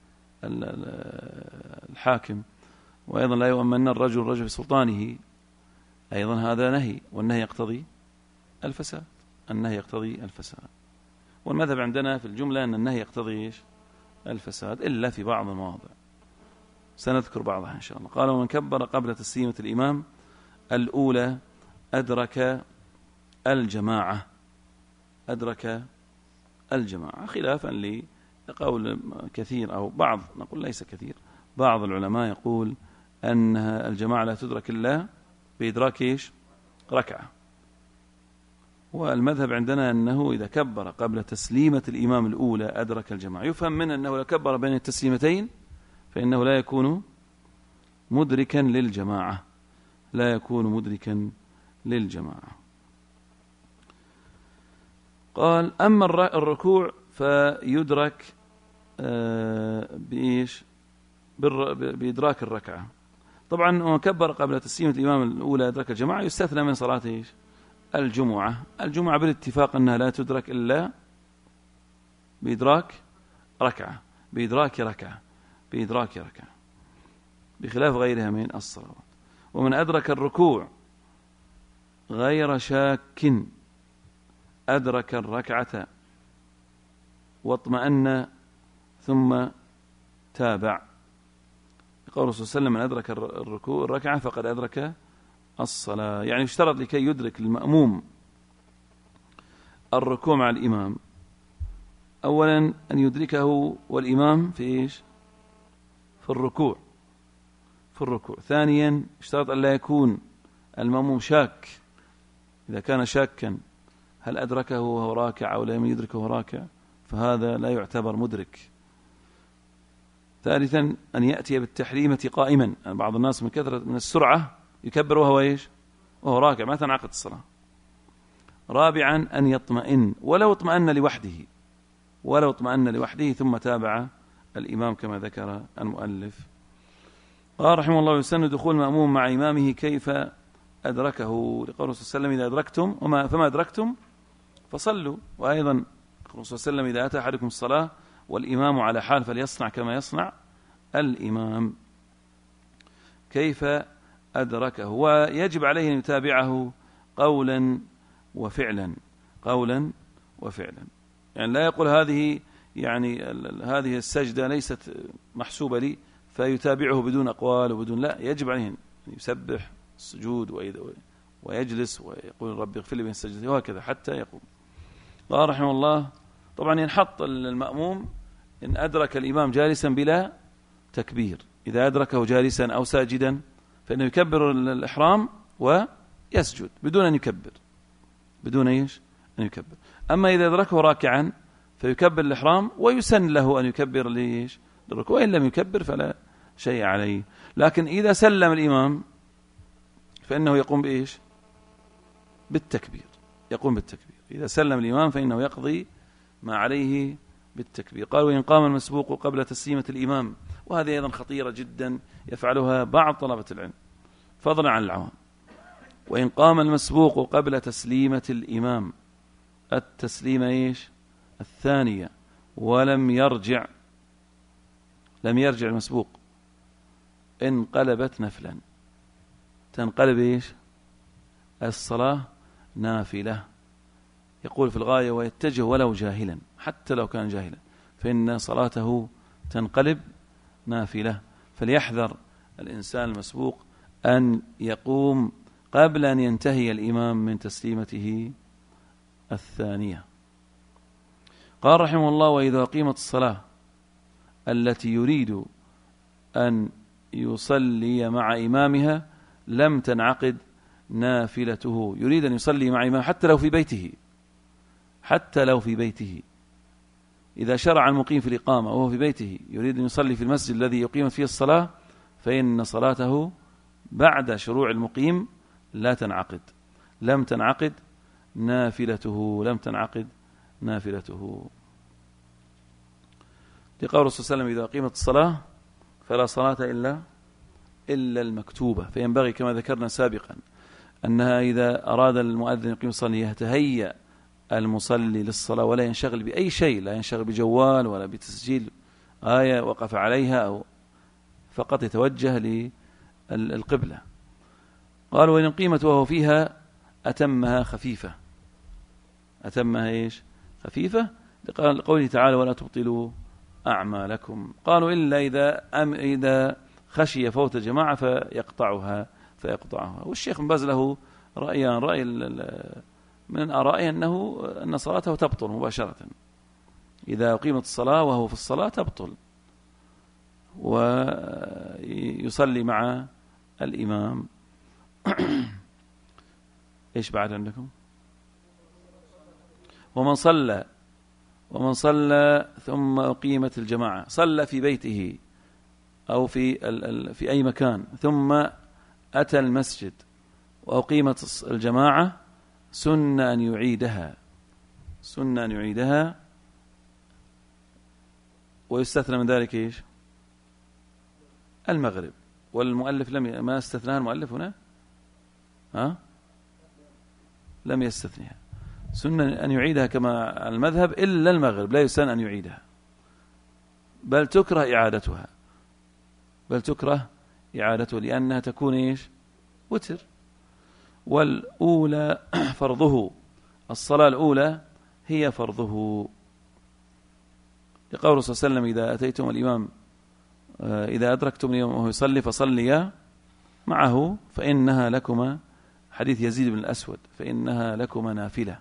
الحاكم. وأيضا لا يؤمن الرجل في سلطانه، أيضا هذا نهي، والنهي يقتضي الفساد، النهي يقتضي الفساد. والمذهب عندنا في الجملة أن النهي يقتضي الفساد إلا في بعض المواضع سنذكر بعضها إن شاء الله. قال ومن كبر قبل تسليمة الإمام الأولى أدرك الجماعة، أدرك الجماعة، خلافا لقول كثير أو بعض، نقول ليس كثير، بعض العلماء يقول أن الجماعة لا تدرك إلا بإدراك ركعة. والمذهب عندنا أنه إذا كبر قبل تسليمة الإمام الأولى أدرك الجماعة، يفهم منه أنه لو كبر بين التسليمتين فإنه لا يكون مدركا للجماعة، لا يكون مدركا للجماعة. قال أما الركوع فيدرك بإدراك الركعة. طبعا من كبر قبل تسليمة الإمام الأولى أدرك الجماعة يستثنى من صلاة الجمعة. الجمعة بالاتفاق أنها لا تدرك إلا بإدراك ركعة، بإدراك ركعة، بإدراك ركعة، بخلاف غيرها من الصلوات. ومن أدرك الركوع غير شاك أدرك الركعة واطمأن ثم تابع. يقول الرسول صلى الله عليه وسلم من أدرك الركوع الركعة فقد أدرك الصلاة. يعني يشترط لكي يدرك المأموم الركوع مع الإمام أولا أن يدركه والإمام في إيش؟ في الركوع، في الركوع. ثانيا اشترط أن لا يكون المأموم شاك، إذا كان شاكا هل أدركه وهو راكع أو لم يدركه وهو راكع فهذا لا يعتبر مدرك. ثالثا أن يأتي بالتحريمة قائما، يعني بعض الناس من كثرة من السرعة يكبر وهو إيش؟ وهو راكع، ما تنعقد الصلاة. رابعا أن يطمئن ولو اطمأن لوحده، ولو اطمأن لوحده ثم تابع الإمام كما ذكر المؤلف. قال رحمه الله يسن دخول المأموم مع إمامه كيف أدركه، لقول الرسول صلى الله عليه وسلم إذا أدركتم فما أدركتم فصلوا. وأيضا الرسول صلى الله عليه وسلم إذا أتى أحدكم الصلاة والإمام على حال فليصنع كما يصنع الإمام. كيف أدركه؟ ويجب عليه أن يتابعه قولا وفعلا، قولا وفعلا، يعني لا يقول هذه يعني هذه السجدة ليست محسوبة لي فيتابعه بدون أقوال وبدون، لا، يجب عليه أن يسبح السجود ويجلس ويقول ربي اغفر لي بين السجدتين وهكذا حتى يقوم. قال رحمه الله طبعا ينحط المأموم إن أدرك الإمام جالسا بلا تكبير، إذا أدركه جالسا أو ساجدا فإنه يكبر الإحرام ويسجد بدون أن يكبر، بدون إيش؟ أن يكبر. أما إذا أدركه راكعا فيكبر الإحرام ويسن له أن يكبر ليش؟ للركوع، وإن لم يكبر فلا شيء عليه. لكن إذا سلم الإمام فإنه يقوم بإيش؟ بالتكبير، يقوم بالتكبير. إذا سلم الإمام فإنه يقضي ما عليه بالتكبير. قال وإن قام المسبوق قبل تسليمة الإمام، وهذه أيضا خطيرة جدا يفعلها بعض طلبة العلم فضلا عن العوام. وإن قام المسبوق قبل تسليمة الإمام التسليمة إيش؟ الثانية ولم يرجع، لم يرجع المسبوق، انقلبت نفلا، تنقلب إيش؟ الصلاة نافلة، يقول في الغاية ويتجه ولو جاهلا، حتى لو كان جاهلا، فإن صلاته تنقلب نافلة. فليحذر الإنسان المسبوق أن يقوم قبل أن ينتهي الإمام من تسليمته الثانية. قال رحمه الله: وإذا قيمت الصلاة التي يريد أن يصلي مع إمامها لم تنعقد نافلته. يريد أن يصلي مع إمام حتى لو في بيته، حتى لو في بيته. إذا شرع المقيم في الإقامة وهو في بيته يريد أن يصلي في المسجد الذي يقيم فيه الصلاة، فإن صلاته بعد شروع المقيم لا تنعقد، لم تنعقد نافلته، لم تنعقد نافلته. لقول الرسول صلى الله عليه وسلم: إذا قيمت الصلاة فلا صلاة إلا المكتوبة. فينبغي كما ذكرنا سابقا أنها إذا أراد المؤذن يقيم الصلاة يتهيأ المصلي للصلاة ولا ينشغل بأي شيء، لا ينشغل بجوال ولا بتسجيل آية وقف عليها، أو فقط يتوجه للقبلة. قال: وإن قيمت وهو فيها أتمها خفيفة. أتمها إيش؟ خفيفة، لقوله تعالى: ولا تبطلوا أعمالكم. قالوا: إلا إذا خشي فوت الجماعة فيقطعها. والشيخ بن باز له رأيان: رأي من آرائه أن صلاته تبطل مباشرة، إذا قيمت الصلاة وهو في الصلاة تبطل، ويصلي مع الإمام. إيش بعد عندكم؟ ومن صلى ثم أقيمت الجماعة، صلى في بيته أو في أي مكان ثم أتى المسجد وأقيمت الجماعة، سن أن يعيدها، ويستثنى من ذلك إيش؟ المغرب. والمؤلف ما استثناها المؤلف هنا، لم يستثنيها. سنة أن يعيدها كما المذهب، إلا المغرب لا يسن أن يعيدها، بل تكره إعادته، لأنها تكون إيش؟ وتر. والأولى فرضه، الصلاة الأولى هي فرضه، لقول الرسول صلى الله عليه وسلم: إذا أتيتم الإمام، إذا أدركتم الإمام وهو يصلي فصليا معه فإنها لكما، حديث يزيد بن الأسود، فإنها لكما نافلة.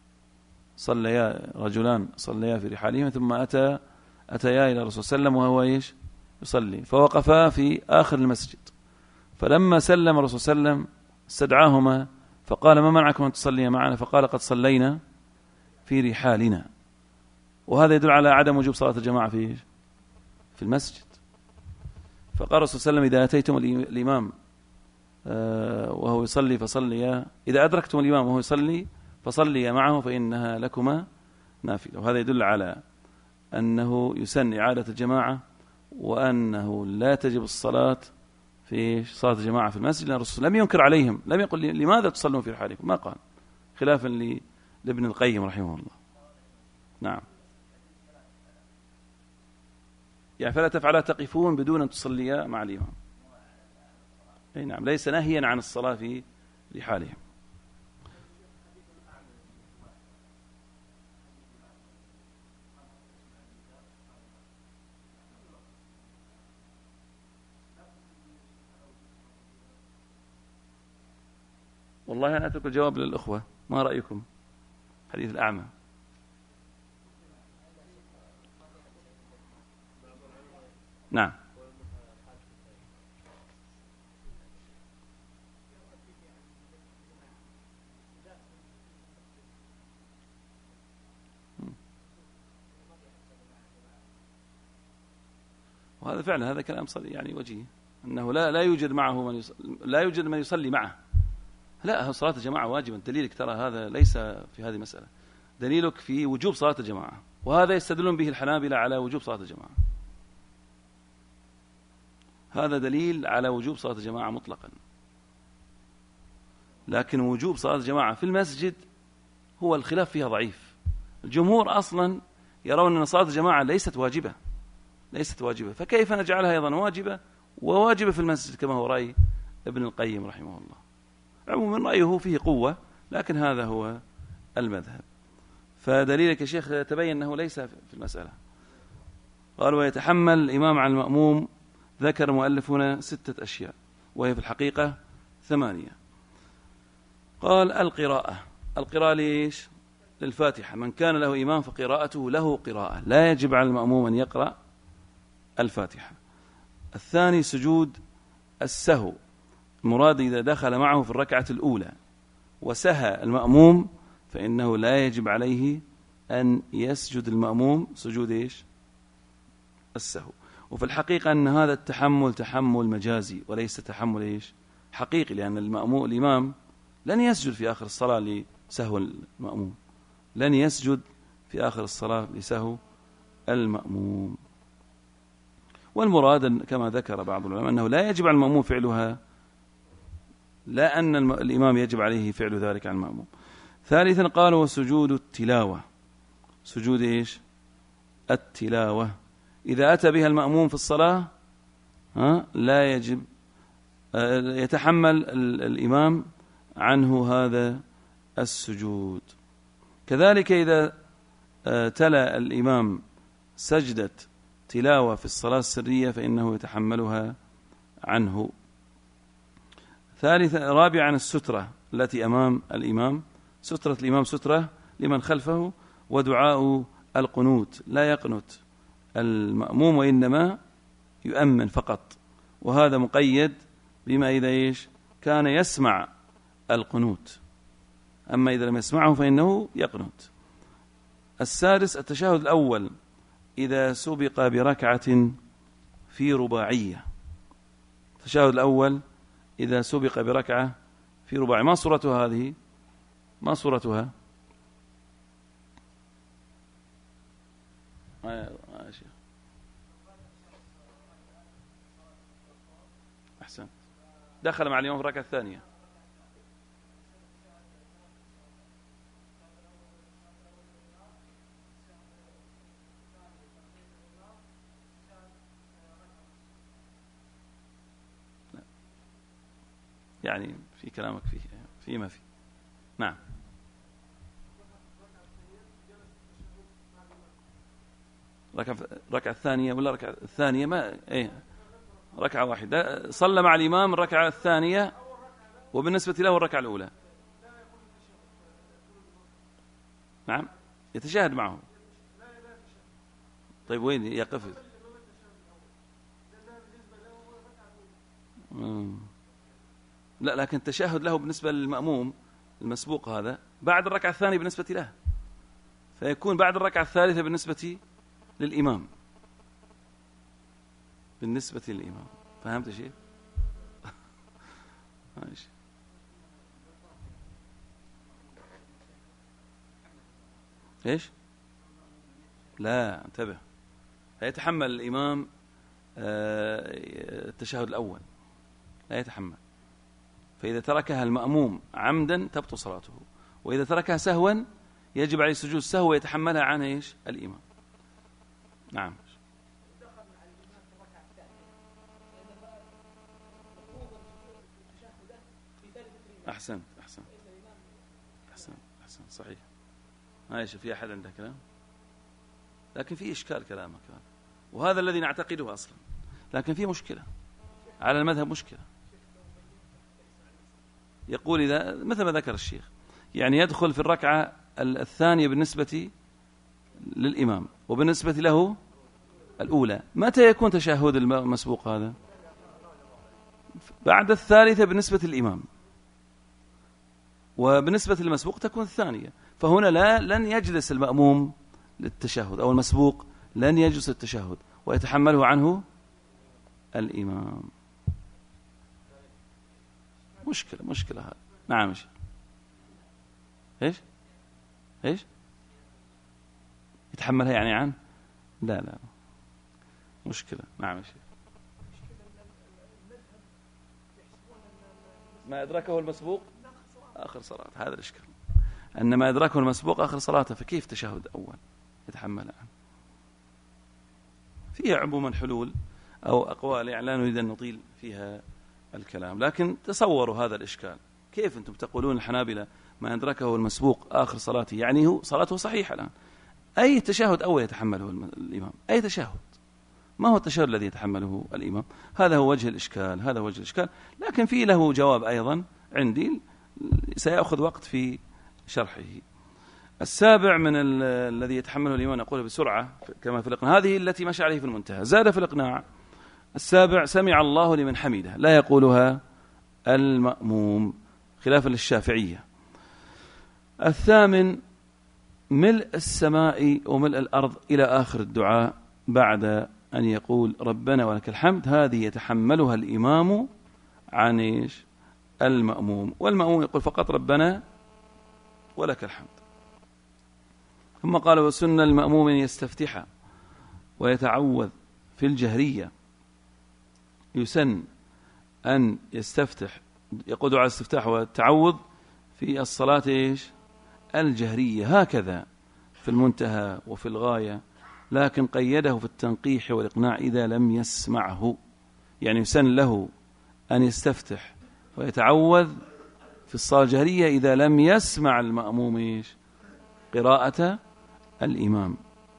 رجلان صليا في رحالهما ثم أتيا إلى الرسول صلى الله عليه وسلم وهو إيش؟ يصلي، فوقفا في آخر المسجد، فلما سلم الرسول صلى الله عليه وسلم استدعاهما فقال: ما منعكم أن تصليا معنا؟ فقال: قد صلينا في رحالنا. وهذا يدل على عدم وجوب صلاة الجماعة في المسجد. فقال الرسول صلى الله عليه وسلم: إذا أتيتم الإمام وهو يصلي فصليا، إذا أدركتم الإمام وهو يصلي فصليا معه فإنها لكما نافلة. وهذا يدل على أنه يسن إعادة الجماعة، وأنه لا تجب الصلاة في صلاة الجماعة في المسجد، لأن الرسول لم ينكر عليهم، لم يقل لماذا تصلون في رحالكم، ما قال، خلافا لابن القيم رحمه الله. نعم، يعني فلا تفعلا تقفون بدون أن تصليا مع الإمام. أي نعم، ليس نهيا عن الصلاة في رحالهم. والله أنا أترك الجواب للأخوة، ما رأيكم؟ حديث الأعمى. نعم، وهذا فعلا هذا كلام يعني وجيه، أنه لا يوجد معه لا يوجد من يصلي معه. لا، صلاة الجماعة واجبا. دليلك ترى هذا ليس في هذه المسألة، دليلك في وجوب صلاة الجماعة، وهذا يستدلون به الحنابلة على وجوب صلاة الجماعة. هذا دليل على وجوب صلاة الجماعة مطلقا. لكن وجوب صلاة الجماعة في المسجد هو الخلاف فيها ضعيف. الجمهور أصلا يرون أن صلاة الجماعة ليست واجبة، فكيف نجعلها أيضا واجبة وواجبة في المسجد كما هو رأي ابن القيم رحمه الله. عموما رأيه فيه قوة، لكن هذا هو المذهب. فدليلك يا شيخ تبين أنه ليس في المسألة. قال ويتحمل الإمام على المأموم، ذكر المؤلف هنا 6 أشياء وهي في الحقيقة 8. قال القراءة ليش؟ للفاتحة. من كان له إمام فقراءته له قراءة، لا يجب على المأموم أن يقرأ الفاتحة. الثاني سجود السهو، المراد إذا دخل معه في الركعة الأولى وسهى المأموم فإنه لا يجب عليه أن يسجد المأموم سجود إيش؟ السهو. وفي الحقيقة أن هذا التحمل تحمل مجازي وليس تحمل إيش؟ حقيقي، لأن الإمام لن يسجد في آخر الصلاة لسهو المأموم، لن يسجد في آخر الصلاة لسهو المأموم. والمراد كما ذكر بعض العلماء أنه لا يجب على المأموم فعلها، لا أن الإمام يجب عليه فعل ذلك عن المأموم. ثالثا قالوا وسجود التلاوة، سجود إيش؟ التلاوة إذا أتى بها المأموم في الصلاة لا يجب، يتحمل الإمام عنه هذا السجود. كذلك إذا تلا الإمام سجدة تلاوة في الصلاة السرية فإنه يتحملها عنه. رابعا السترة التي أمام الإمام، سترة الإمام سترة لمن خلفه، ودعاء القنوت، لا يقنت المأموم وإنما يؤمن فقط، وهذا مقيد بما إذا إيش؟ كان يسمع القنوت، أما إذا لم يسمعه فإنه يقنت. السادس التشهد الأول إذا سبق بركعة في رباعية، التشهد الأول إذا سبق بركعة في رباعية، ما صورتها هذه؟ ما صورتها؟ أحسن، دخل مع اليوم في الركعة الثانية. يعني في كلامك فيما فيه. نعم. ركعة الثانية ولا ركعة الثانية؟ ما ركعة واحدة، صلى مع الإمام الركعة الثانية وبالنسبة له الركعة الأولى. نعم، يتشاهد معه. طيب وين يقف؟ لا، لكن التشهد له بالنسبة للمأموم المسبوق هذا بعد الركعة الثانية بالنسبة له، فيكون بعد الركعة الثالثة بالنسبة للإمام، بالنسبة للإمام. فهمت شيء؟ ماشي. إيش؟ لا، انتبه، يتحمل الإمام التشهد الأول، لا يتحمل. فإذا تركها المأموم عمدا تبطل صلاته، وإذا تركها سهوا يجب عليه سجود السهو ويتحملها عن إيش؟ الإمام. نعم. أحسن صحيح. ماشي، في أحد عنده كلام؟ لكن في إشكال كلامك هذا، وهذا الذي نعتقده أصلا، لكن في مشكلة على المذهب، مشكلة. يقول إذا مثل ما ذكر الشيخ، يعني يدخل في الركعة الثانية بالنسبة للإمام وبالنسبة له الأولى، متى يكون تشهد المسبوق هذا؟ بعد الثالثة بالنسبة للإمام، وبالنسبة للمسبوق تكون الثانية. فهنا لن يجلس المأموم للتشهد، أو المسبوق لن يجلس للتشهد ويتحمله عنه الإمام. مشكلة هذا. نعم. إيش يتحملها يعني عنه؟ لا مشكلة. نعم يا شيخ. ما أدركه المسبوق آخر صلاة، هذا الإشكال، أن ما أدركه المسبوق آخر صلاته، فكيف تشهد أول يتحمل عنه؟ فيها عموما حلول أو أقوال، يعني لا نريد أن نطيل فيها الكلام، لكن تصوروا هذا الإشكال. كيف أنتم تقولون الحنابلة ما أدركه المسبوق آخر صلاته، يعني هو صلاته صحيحة الآن، أي تشهد أول يتحمله الإمام، أي تشهد، ما هو التشهد الذي يتحمله الإمام؟ هذا هو وجه الإشكال، هذا هو وجه الإشكال، لكن فيه له جواب أيضا عندي سيأخذ وقت في شرحه. السابع من الذي يتحمله الإمام، نقول بسرعة كما في الإقناع، هذه التي مشى عليه في المنتهى. زاد في الإقناع السابع: سمع الله لمن حمده، لا يقولها المأموم خلافا للشافعية. الثامن: ملء السماء وملء الأرض إلى آخر الدعاء بعد أن يقول ربنا ولك الحمد، هذه يتحملها الإمام عن إيش؟ المأموم، والمأموم يقول فقط ربنا ولك الحمد. ثم قال: وسنة المأموم أن يستفتح ويتعوذ في الجهرية، يسن أن يستفتح، يقول دعاء الاستفتاح والتعوذ في الصلاة إيش؟ الجهرية، هكذا في المنتهى وفي الغاية، لكن قيده في التنقيح والإقناع إذا لم يسمعه، يعني يسن له أن يستفتح ويتعوذ في الصلاة الجهرية إذا لم يسمع المأموم إيش؟ قراءة الإمام،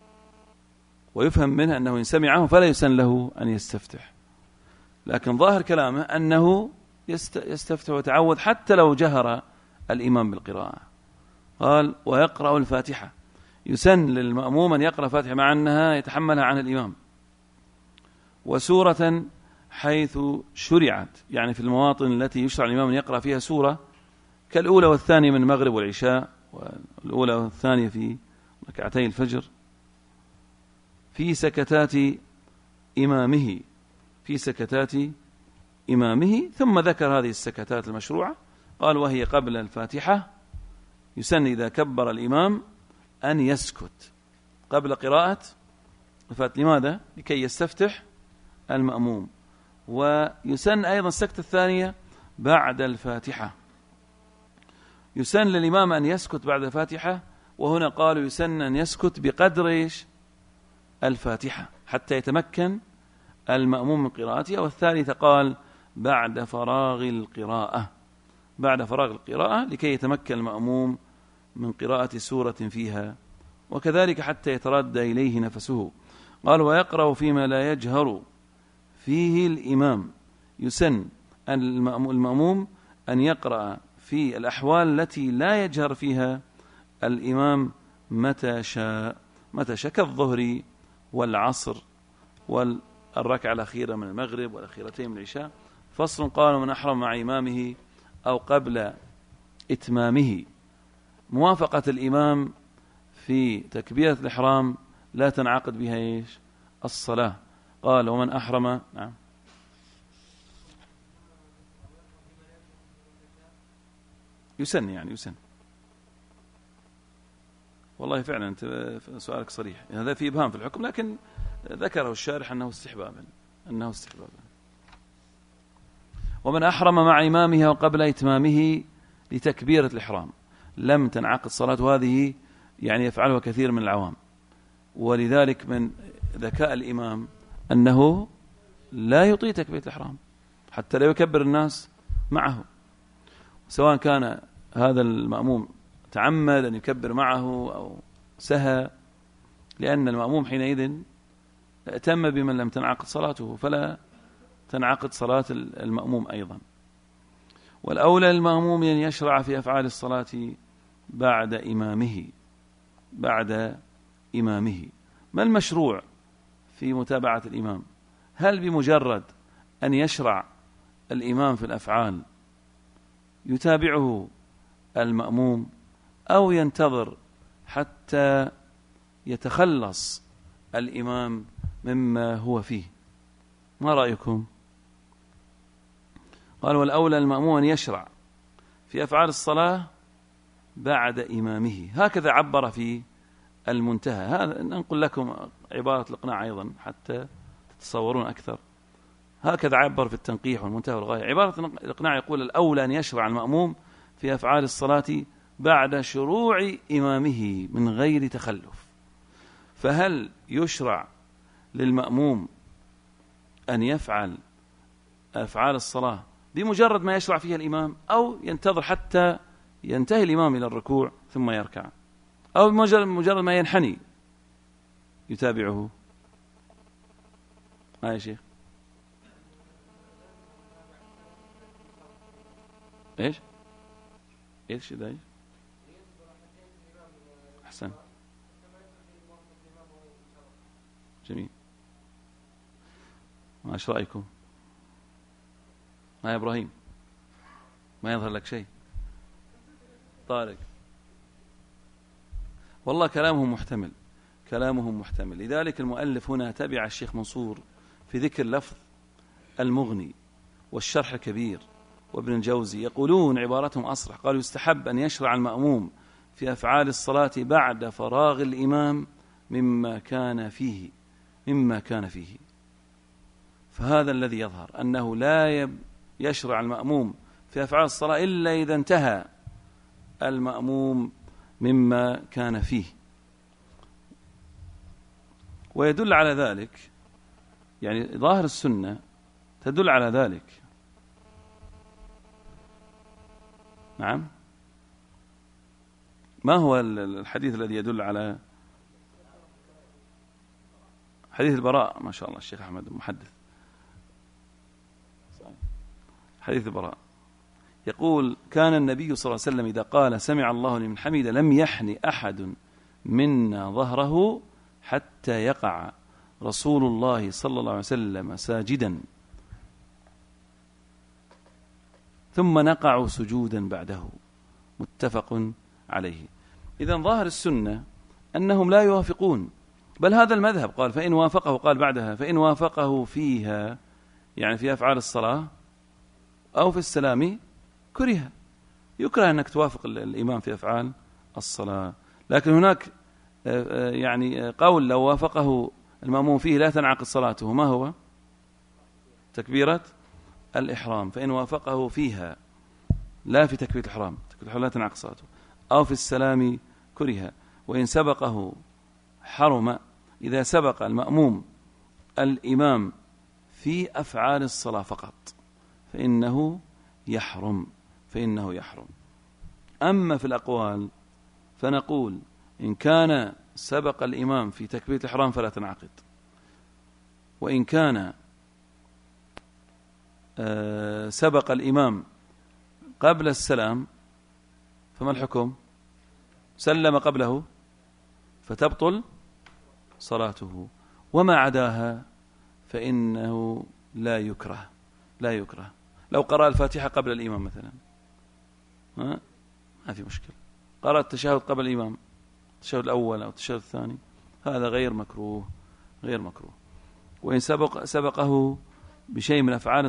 ويفهم منه أنه إن سمعه فلا يسن له أن يستفتح، لكن ظاهر كلامه أنه يستفتح ويتعوذ حتى لو جهر الإمام بالقراءة. قال: ويقرأ الفاتحة، يسن للمأموم أن يقرأ فاتحة مع أنها يتحملها عن الإمام، وسورة حيث شرعت، يعني في المواطن التي يشرع الإمام أن يقرأ فيها سورة، كالأولى والثانية من المغرب والعشاء، والأولى والثانية في ركعتي الفجر، في سكتات إمامه، في سكتات إمامه. ثم ذكر هذه السكتات المشروعة، قال: وهي قبل الفاتحة، يسن إذا كبر الإمام أن يسكت قبل قراءة الفاتحة. لماذا؟ لكي يستفتح المأموم. ويسن أيضا السكتة الثانية بعد الفاتحة، يسن للإمام أن يسكت بعد الفاتحة، وهنا قالوا يسن أن يسكت بقدر إيش؟ الفاتحة، حتى يتمكن المأموم من قراءتها. والثالثة قال بعد فراغ القراءة، بعد فراغ القراءة لكي يتمكن المأموم من قراءة سورة فيها، وكذلك حتى يتردى إليه نفسه. قال: ويقرأ فيما لا يجهر فيه الإمام، يسن المأموم أن يقرأ في الأحوال التي لا يجهر فيها الإمام متى شاء، كالظهر والعصر والركعة الأخيرة من المغرب والأخيرتين من العشاء. فصل. قال: من أحرم مع إمامه أو قبل إتمامه، موافقة الإمام في تكبيرة الإحرام لا تنعقد بها إيش؟ الصلاة. قال: ومن أحرم، نعم، يسن، يعني يسن. والله فعلا أنت سؤالك صريح، هذا في إبهام في الحكم، لكن ذكره الشارح أنه استحبابا، ومن أحرم مع إمامه وقبل إتمامه لتكبيرة الإحرام لم تنعقد صلاة، هذه يعني يفعلها كثير من العوام، ولذلك من ذكاء الإمام أنه لا يطيع تكبيرة الإحرام حتى لا يكبر الناس معه، سواء كان هذا المأموم تعمد أن يكبر معه أو سهى، لأن المأموم حينئذ ائتم بمن لم تنعقد صلاته، فلا تنعقد صلاة المأموم أيضا. والأولى المأموم أن يشرع في أفعال الصلاة بعد إمامه. ما المشروع في متابعة الإمام؟ هل بمجرد أن يشرع الإمام في الأفعال يتابعه المأموم، أو ينتظر حتى يتخلص الإمام مما هو فيه؟ ما رأيكم؟ قال: والأولى المأموم أن يشرع في أفعال الصلاة بعد إمامه، هكذا عبر في المنتهى. هذا ننقل لكم عبارة الإقناع أيضا حتى تتصورون أكثر. هكذا عبر في التنقيح والمنتهى والغاية. عبارة الإقناع يقول: الأولى أن يشرع المأموم في أفعال الصلاة بعد شروع إمامه من غير تخلف. فهل يشرع للمأموم أن يفعل أفعال الصلاة بمجرد ما يشرع فيها الإمام، أو ينتظر حتى ينتهي الإمام إلى الركوع ثم يركع، أو مجرد ما ينحني يتابعه. يا شيخ إيش ده؟ أحسن، جميل. ما إيش رأيكم؟ يا إبراهيم ما يظهر لك شيء. طارق والله كلامهم محتمل. لذلك المؤلف هنا تبع الشيخ منصور في ذكر لفظ المغني والشرح الكبير وابن الجوزي، يقولون عبارتهم أصرح، قالوا يستحب أن يشرع المأموم في أفعال الصلاة بعد فراغ الإمام مما كان فيه. فهذا الذي يظهر أنه لا يشرع المأموم في أفعال الصلاة إلا إذا انتهى المأموم مما كان فيه. ويدل على ذلك، يعني ظاهر السنة تدل على ذلك. نعم، ما هو الحديث الذي يدل على حديث البراء؟ ما شاء الله الشيخ أحمد محدث. حديث البراء يقول كان النبي صلى الله عليه وسلم إذا قال سمع الله لمن حمده لم يحن أحد منا ظهره حتى يقع رسول الله صلى الله عليه وسلم ساجدا ثم نقع سجودا بعده، متفق عليه. إذن ظاهر السنة أنهم لا يوافقون، بل هذا المذهب قال فإن وافقه، قال بعدها فإن وافقه فيها، يعني في أفعال الصلاة أو في السلام يكره أنك توافق الإمام في أفعال الصلاة. لكن هناك يعني قول لو وافقه المأموم فيه لا تنعقد صلاته، ما هو؟ تكبيرة الإحرام. فإن وافقه فيها، لا في تكبيرة الإحرام لا تنعقد صلاته، أو في السلام كره. وإن سبقه حرم، إذا سبق المأموم الإمام في أفعال الصلاة فقط فإنه يحرم. أما في الأقوال فنقول إن كان سبق الإمام في تكبيرة الإحرام فلا تنعقد، وإن كان سبق الإمام قبل السلام فما الحكم؟ سلم قبله فتبطل صلاته، وما عداها فإنه لا يكره. لو قرأ الفاتحة قبل الإمام مثلا ما في مشكلة، قرأ التشهد قبل الإمام، التشهد الأول أو التشهد الثاني، هذا غير مكروه. وإن سبقه بشيء من أفعال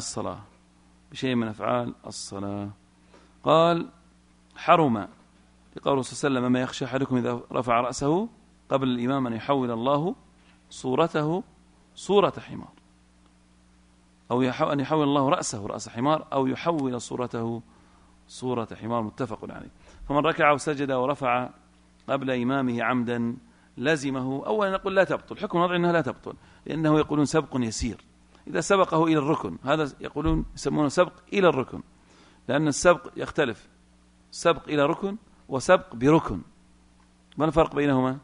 الصلاة قال حرم، لقوله صلى الله عليه وسلم ما يخشى أحدكم إذا رفع رأسه قبل الإمام أن يحول الله صورته صورة حمار، أو أن يحول الله رأسه رأس حمار، أو يحول صورته صورة حمار، متفق عليه. فمن ركع وسجد ورفع قبل إمامه عمدا لزمه. أولا نقول لا تبطل، حكم وضع أنها لا تبطل، لأنه يقولون سبق يسير. إذا سبقه إلى الركن، هذا يقولون يسمونه سبق إلى الركن، لأن السبق يختلف، سبق إلى ركن وسبق بركن. ما الفرق بينهما؟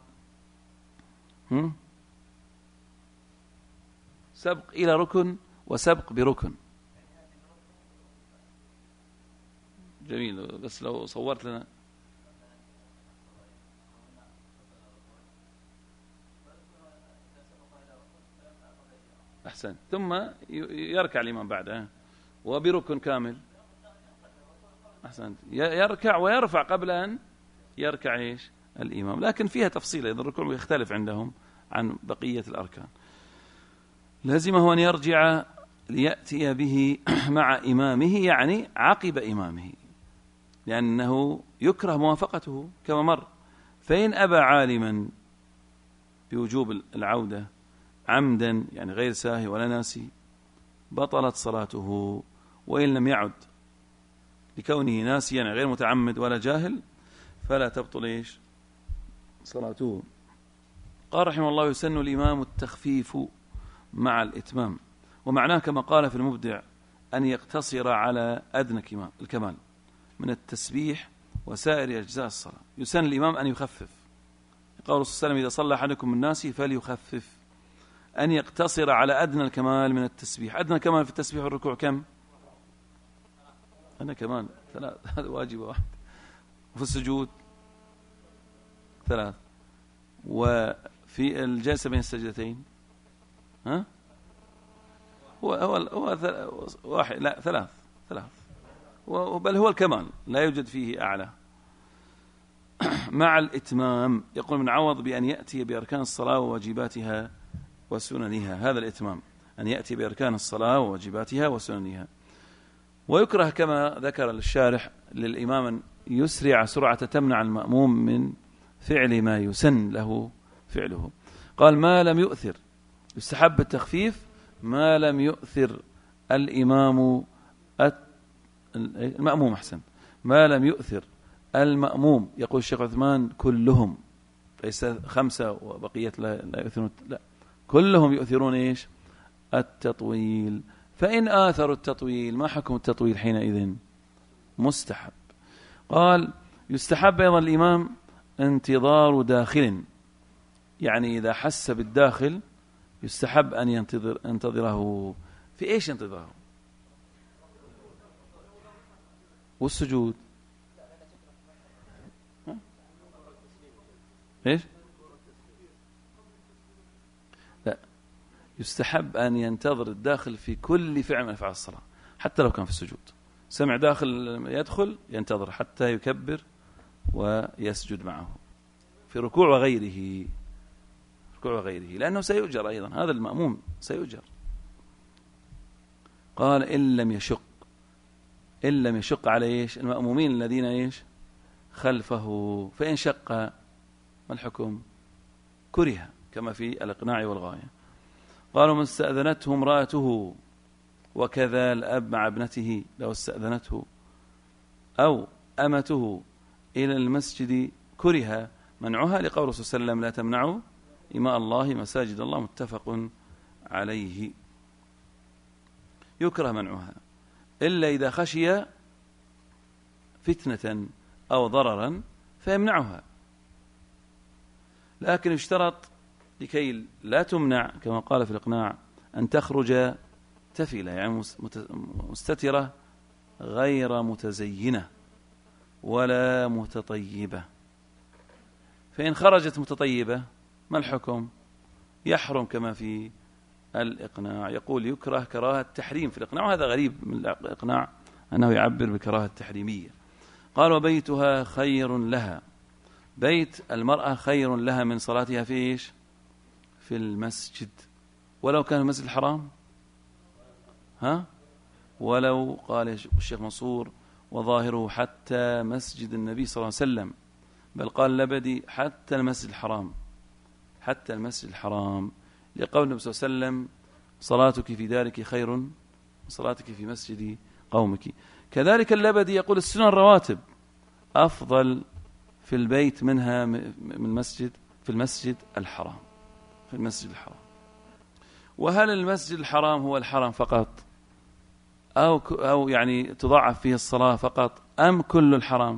سبق إلى ركن وسبق بركن. جميل، بس لو صورت لنا. أحسن. ثم يركع الإمام بعده وبركن كامل. أحسنت، يركع ويرفع قبل أن يركع الإمام، لكن فيها تفصيل، إذا الركوع يختلف عندهم عن بقية الأركان. لازمه أن يرجع ليأتي به مع إمامه، يعني عقب إمامه، لأنه يكره موافقته كما مر. فإن أبى عالما بوجوب العودة عمدا، يعني غير ساهي ولا ناسي، بطلت صلاته. وإن لم يعد لكونه ناسيا، يعني غير متعمد ولا جاهل، فلا تبطل صلاته. قال رحمه الله يسن الإمام التخفيف مع الإتمام، ومعناه كما قال في المبدع أن يقتصر على أدنى الكمال من التسبيح وسائر أجزاء الصلاة. يسن الإمام أن يخفف، قال الرسول صلى الله عليه وسلم: إذا صلى أحدكم من الناس فليخفف، أن يقتصر على أدنى الكمال من التسبيح. أدنى الكمال في التسبيح والركوع كم؟ أنا كمان 3، هذا واجب واحد. وفي السجود 3، وفي الجلسة بين السجدتين ها هو واحد، لا 3، بل هو الكمال، لا يوجد فيه أعلى. مع الإتمام، يقول ابن عوض بأن يأتي بأركان الصلاة وواجباتها وسننها. هذا الإتمام، أن يأتي بأركان الصلاة وواجباتها وسننها. ويكره كما ذكر الشارح للإمام أن يسرع سرعة تمنع المأموم من فعل ما يسن له فعله. قال: ما لم يؤثر، يستحب التخفيف ما لم يؤثر الإمام المأموم، أحسن، ما لم يؤثر المأموم. يقول الشيخ عثمان: كلهم، ليس 5 وبقية لا يؤثرون، لا، كلهم يؤثرون إيش؟ التطويل. فإن آثروا التطويل، ما حكم التطويل حينئذ؟ مستحب. قال: يستحب أيضا الإمام انتظار داخل، يعني إذا حس بالداخل يستحب أن ينتظره. في إيش ينتظره؟ والسجود إيش؟ لا، يستحب أن ينتظر الداخل في كل فعل من أفعال الصلاة، حتى لو كان في السجود. سمع داخل يدخل، ينتظر حتى يكبر ويسجد معه في ركوع وغيره، لأنه سيؤجر أيضا، هذا المأموم سيؤجر. قال: إن لم يشق على إيش؟ المأمومين الذين إيش؟ خلفه. فإن شق، ما الحكم؟ كره، كما في الإقناع والغاية. قالوا: من استأذنته امرأته، وكذا الأب مع ابنته لو استأذنته، أو أمته إلى المسجد كره منعها، لقول الرسول صلى الله عليه وسلم: لا تمنعوا إماء الله مساجد الله، متفق عليه. يكره منعها إلا إذا خشي فتنة أو ضررا فيمنعها، لكن اشترط لكي لا تمنع كما قال في الإقناع أن تخرج تفلة، يعني مستترة غير متزينة ولا متطيبة. فإن خرجت متطيبة، ما الحكم؟ يحرم كما في الإقناع. يقول: يكره كراهة تحريم في الإقناع، وهذا غريب من الإقناع أنه يعبر بكراهة تحريمية. قال: وبيتها خير لها، بيت المرأة خير لها من صلاتها في إيش؟ في المسجد، ولو كان المسجد الحرام، ولو قال الشيخ منصور: وظاهره حتى مسجد النبي صلى الله عليه وسلم، بل قال لبدي حتى المسجد الحرام، لقول النبي صلى الله عليه وسلم: صلاتك في دارك خير من صلاتك في مسجد قومك. كذلك اللبدي يقول: السنن الرواتب أفضل في البيت منها في المسجد الحرام. وهل المسجد الحرام هو الحرم فقط، أو يعني تضاعف فيه الصلاة فقط، أم كل الحرام؟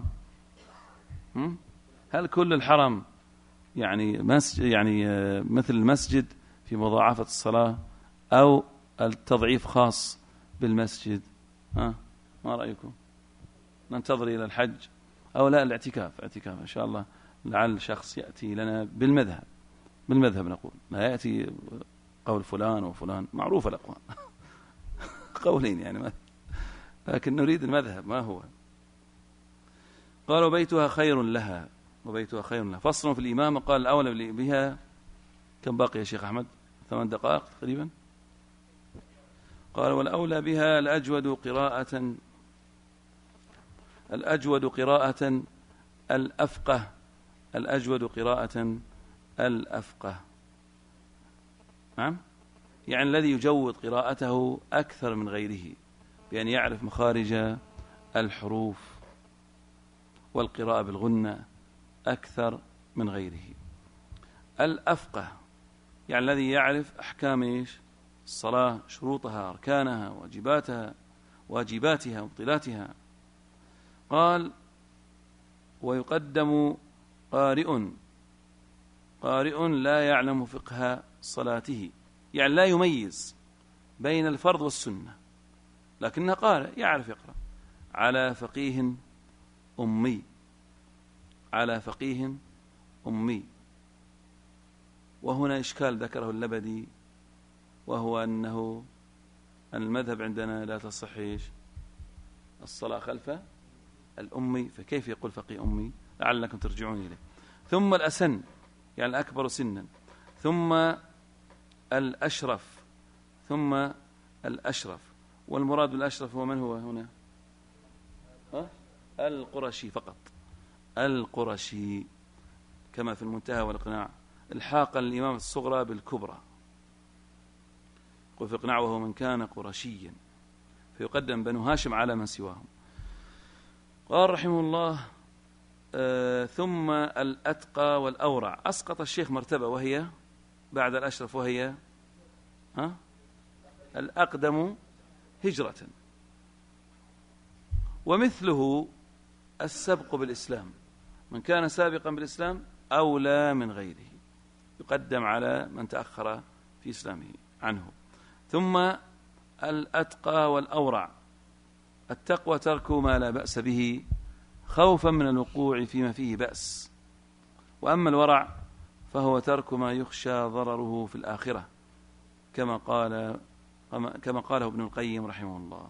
هل كل الحرم يعني مثل المسجد في مضاعفة الصلاة، أو التضعيف خاص بالمسجد؟ ما رأيكم؟ ننتظر إلى الحج أو لا؟ الاعتكاف إن شاء الله، لعل شخص يأتي لنا بالمذهب نقول، لا يأتي قول فلان وفلان، معروف الأقوال قولين يعني، لكن نريد المذهب ما هو. قال: وبيتها خير لها، فصل في الإمامة. قال: الأولى بها، كم باقي يا شيخ أحمد؟ 8 دقائق تقريبا. قال: والأولى بها الأجود قراءة الأفقه، نعم، يعني الذي يجود قراءته أكثر من غيره، بأن يعرف مخارج الحروف والقراءة بالغنة أكثر من غيره. الأفقه يعني الذي يعرف أحكام الصلاة، شروطها، أركانها، واجباتها ومبطلاتها. قال: ويقدم قارئ لا يعلم فقه صلاته، يعني لا يميز بين الفرض والسنة، لكنه قارئ يعرف يقرأ، على فقيه أمي، على فقيه أمي. وهنا إشكال ذكره اللبدي، وهو أنه المذهب عندنا لا تصح الصلاة خلف الأمي، فكيف يقول فقيه أمي؟ لعلكم ترجعون إليه. ثم الأسن، يعني الأكبر سنا، ثم الأشرف، ثم الأشرف. والمراد بالأشرف هو من هو هنا؟ القرشي فقط، القرشي، كما في المنتهى والإقناع. الحاق الإمام الصغرى بالكبرى، قل في الإقناع وهو من كان قرشيا، فيقدم بنو هاشم على من سواهم. قال رحمه الله ثم الأتقى والأورع. أسقط الشيخ مرتبة وهي بعد الأشرف، وهي الأقدم هجرة، ومثله السبق بالإسلام، من كان سابقا بالإسلام أولى من غيره، يقدم على من تأخر في إسلامه عنه. ثم الأتقى والأورع. التقوى ترك ما لا بأس به خوفا من الوقوع فيما فيه بأس، وأما الورع فهو ترك ما يخشى ضرره في الآخرة، كما قاله ابن القيم رحمه الله.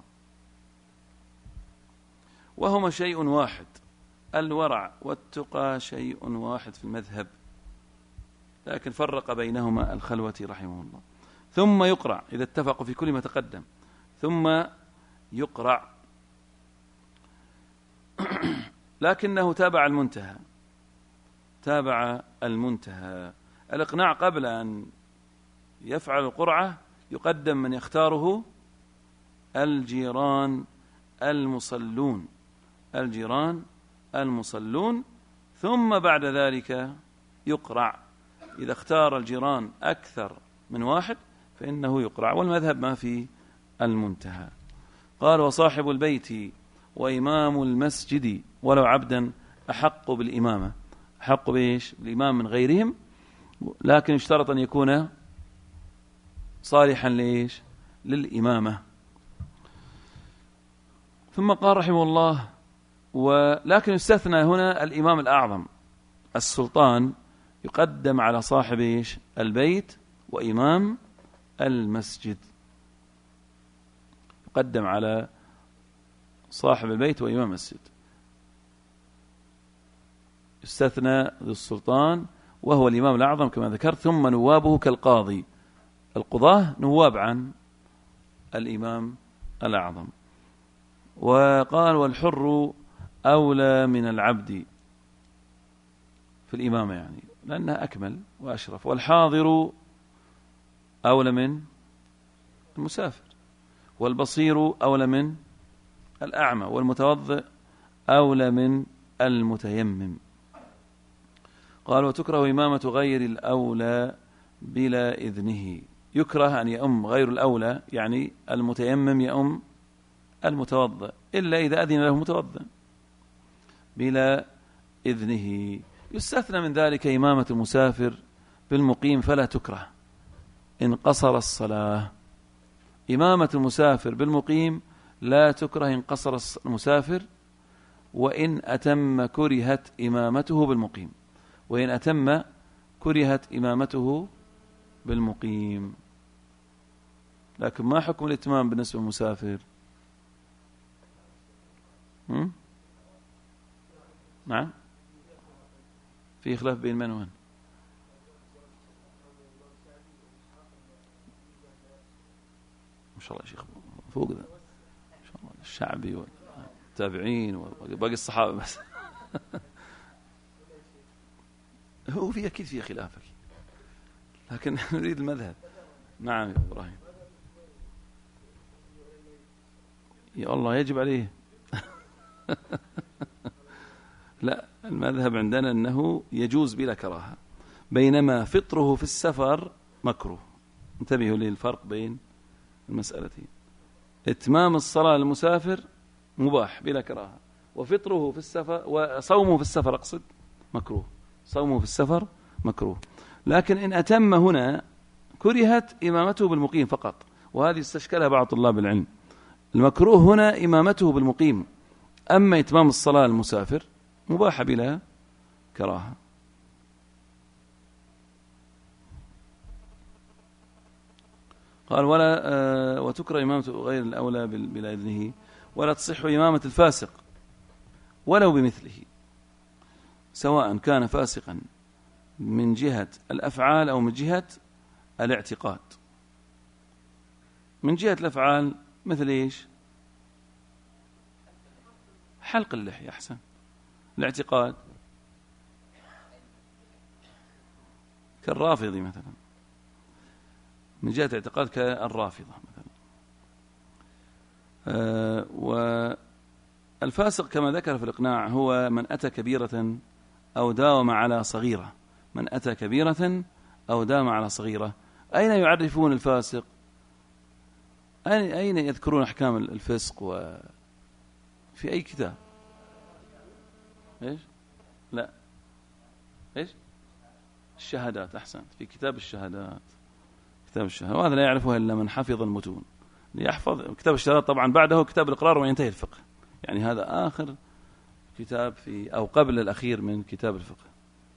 وهما شيء واحد، الورع والتقى شيء واحد في المذهب، لكن فرق بينهما الخلوة رحمه الله. ثم يقرع إذا اتفقوا في كل ما تقدم، ثم يقرع لكنه تابع المنتهى، تابع المنتهى. الإقناع قبل أن يفعل القرعة يقدم من يختاره الجيران المصلون، الجيران المصلون، ثم بعد ذلك يقرع. إذا اختار الجيران أكثر من واحد فإنه يقرع، والمذهب ما في المنتهى. قال وصاحب البيت وإمام المسجد ولو عبدا أحق بالإمامة. أحق بإيش؟ بالإمام من غيرهم، لكن اشترط أن يكون صالحا لإيش؟ للإمامة. ثم قال رحمه الله ولكن استثنى هنا الإمام الأعظم السلطان، يقدم على صاحب إيش؟ البيت وإمام المسجد، يقدم على صاحب البيت وإمام المسجد. استثنى ذو السلطان وهو الإمام الأعظم كما ذكرت، ثم نوابه كالقاضي، القضاة نواب عن الإمام الأعظم. وقال والحر أولى من العبد في الإمامة، يعني لأنها أكمل وأشرف. والحاضر أولى من المسافر، والبصير أولى من الأعمى، والمتوضئ أولى من المتيمم. قال وتكره إمامة غير الأولى بلا إذنه. يكره أن يؤم غير الأولى، يعني المتيمم يؤم المتوضئ إلا إذا أذن له متوضئ بلا إذنه. يستثنى من ذلك إمامة المسافر بالمقيم فلا تكره إن قصر الصلاة. إمامة المسافر بالمقيم لا تكره إن قصر المسافر، وإن أتم كرهت إمامته بالمقيم، وإن أتم كرهت إمامته بالمقيم. لكن ما حكم الإتمام بالنسبة للمسافر؟ نعم، في خلاف بين من ومن. ما شاء الله يا شيخ فوق ذا، ما شاء الله الشعبي والتابعين وباقي الصحابة بس. هو في أكيد في خلافك، لكن نريد المذهب. نعم يا إبراهيم، يا الله يجب عليه. لا، المذهب عندنا أنه يجوز بلا كراهة، بينما فطره في السفر مكروه. انتبهوا للفرق بين المسألتين. إتمام الصلاة للمسافر مباح بلا كراهة، وفطره في السفر وصومه في السفر، أقصد مكروه، صومه في السفر مكروه. لكن إن أتم هنا كرهت إمامته بالمقيم فقط، وهذه استشكلها بعض طلاب العلم. المكروه هنا إمامته بالمقيم، أما إتمام الصلاة المسافر مباح بلا كراهة. قال ولا وتكره إمامة غير الأولى بلا إذنه، ولا تصح إمامة الفاسق ولو بمثله، سواء كان فاسقا من جهة الأفعال أو من جهة الاعتقاد. من جهة الأفعال مثل إيش؟ حلق اللحية أحسن. الاعتقاد كالرافضي مثلا، من جهة الاعتقاد كالرافضة مثلا. والفاسق كما ذكر في الإقناع هو من أتى كبيرة أو داوم على صغيرة. من أتى كبيرة أو داوم على صغيرة. أين يعرفون الفاسق؟ أين يذكرون أحكام الفسق في أي كتاب؟ إيش؟ لا، إيش؟ الشهادات. أحسنت، في كتاب الشهادات. كتاب الشهادات، وهذا لا يعرفه إلا من حفظ المتون. ليحفظ كتاب الشهادات طبعا بعده كتاب الإقرار وينتهي الفقه، يعني هذا آخر كتاب في أو قبل الأخير من كتاب الفقه.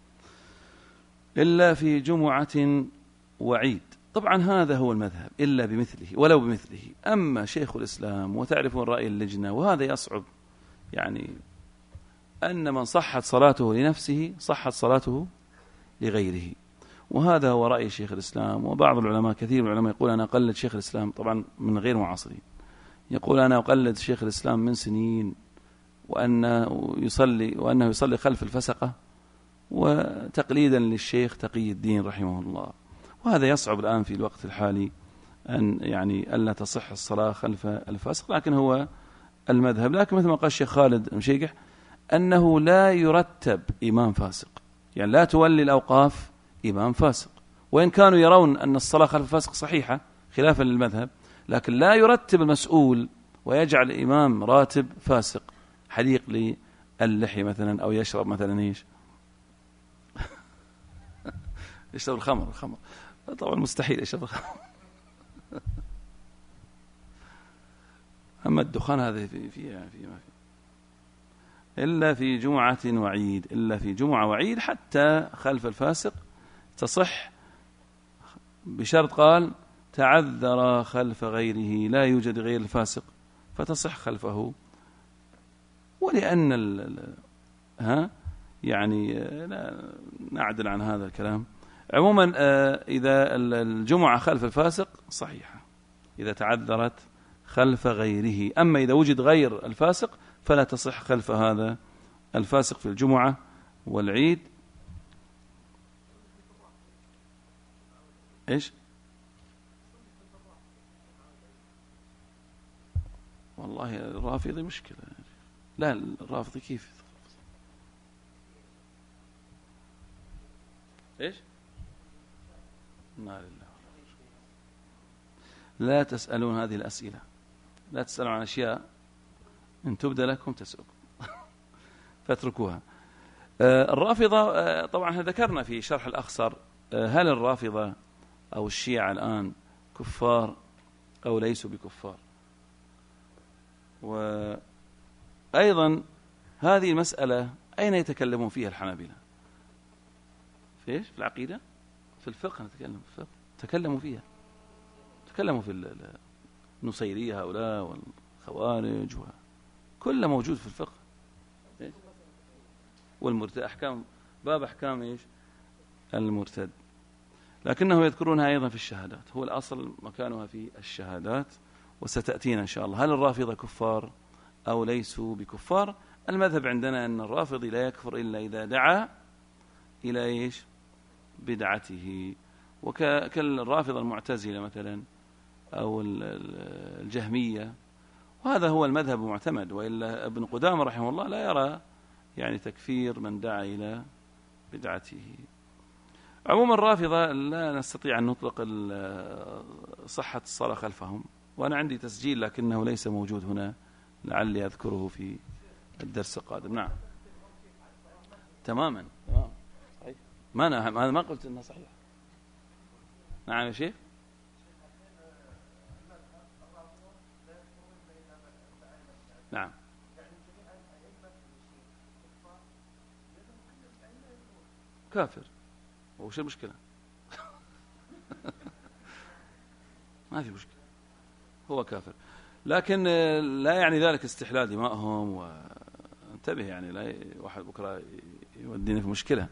إلا في جمعة وعيد، طبعا هذا هو المذهب، إلا بمثله ولو بمثله. أما شيخ الإسلام وتعرفون رأي اللجنة، وهذا يصعب، يعني أن من صحت صلاته لنفسه صحت صلاته لغيره، وهذا هو رأي شيخ الإسلام. وبعض العلماء، كثير من العلماء، يقول أنا أقلد شيخ الإسلام، طبعا من غير معاصرين، يقول أنا أقلد شيخ الإسلام من سنين، وأنه يصلي خلف الفسقة، وتقليدا للشيخ تقي الدين رحمه الله. وهذا يصعب الآن في الوقت الحالي أن يعني ألا تصح الصلاة خلف الفاسق، لكن هو المذهب. لكن مثل ما قال الشيخ خالد مشيقح أنه لا يرتب إمام فاسق، يعني لا تولي الأوقاف إمام فاسق، وإن كانوا يرون أن الصلاة خلف الفاسق صحيحة خلافا للمذهب، لكن لا يرتب المسؤول ويجعل إمام راتب فاسق حليق للحية مثلا، أو يشرب مثلا إيش يشرب الخمر طبعا مستحيل يشرب الخمر. أما الدخان هذا في ما في. إلا في جمعة وعيد، إلا في جمعة وعيد حتى خلف الفاسق تصح، بشرط قال تعذر خلف غيره، لا يوجد غير الفاسق فتصح خلفه. ولأن يعني لا نعدل عن هذا الكلام. عموما إذا الجمعة خلف الفاسق صحيحة إذا تعذرت خلف غيره، أما إذا وجد غير الفاسق فلا تصح خلف هذا الفاسق في الجمعة والعيد. إيش؟ والله الرافضي مشكلة. لا الرافضي كيف؟ إيش؟ ما لله. لا تسألون هذه الأسئلة، لا تسألوا عن أشياء إن تبدأ لكم تسألكم فاتركوها. الرافضة طبعا ذكرنا في شرح الأخصر هل الرافضة أو الشيعة الآن كفار أو ليسوا بكفار. وأيضا هذه المسألة أين يتكلمون فيها الحنابلة؟ في إيش؟ في العقيدة؟ في الفقه نتكلم في الفقه، تكلموا فيها، تكلموا في النصيرية هؤلاء والخوارج كل موجود في الفقه. إيش؟ والمرتد أحكام، باب أحكام إيش؟ المرتد. لكنه يذكرونها أيضا في الشهادات، هو الأصل مكانها في الشهادات، وستأتينا إن شاء الله. هل الرافضة كفار أو ليسوا بكفار؟ المذهب عندنا أن الرافضي لا يكفر إلا إذا دعا إلى إيش؟ بدعته، وكالرافضة المعتزلة مثلا أو الجهمية، وهذا هو المذهب المعتمد. وإلا ابن قدامة رحمه الله لا يرى يعني تكفير من دعا إلى بدعته. عموما الرافضة لا نستطيع أن نطلق صحة الصلاة خلفهم، وأنا عندي تسجيل لكنه ليس موجود هنا، لعلي أذكره في الدرس القادم. نعم تماما تمام صحيح. ما أنا ما قلت إنها صحيح. نعم يا شيخ. نعم كافر، وش المشكلة؟ ما في مشكلة، هو كافر، لكن لا يعني ذلك استحلال دمائهم. وانتبه يعني لا واحد بكرة يودينا في مشكلة،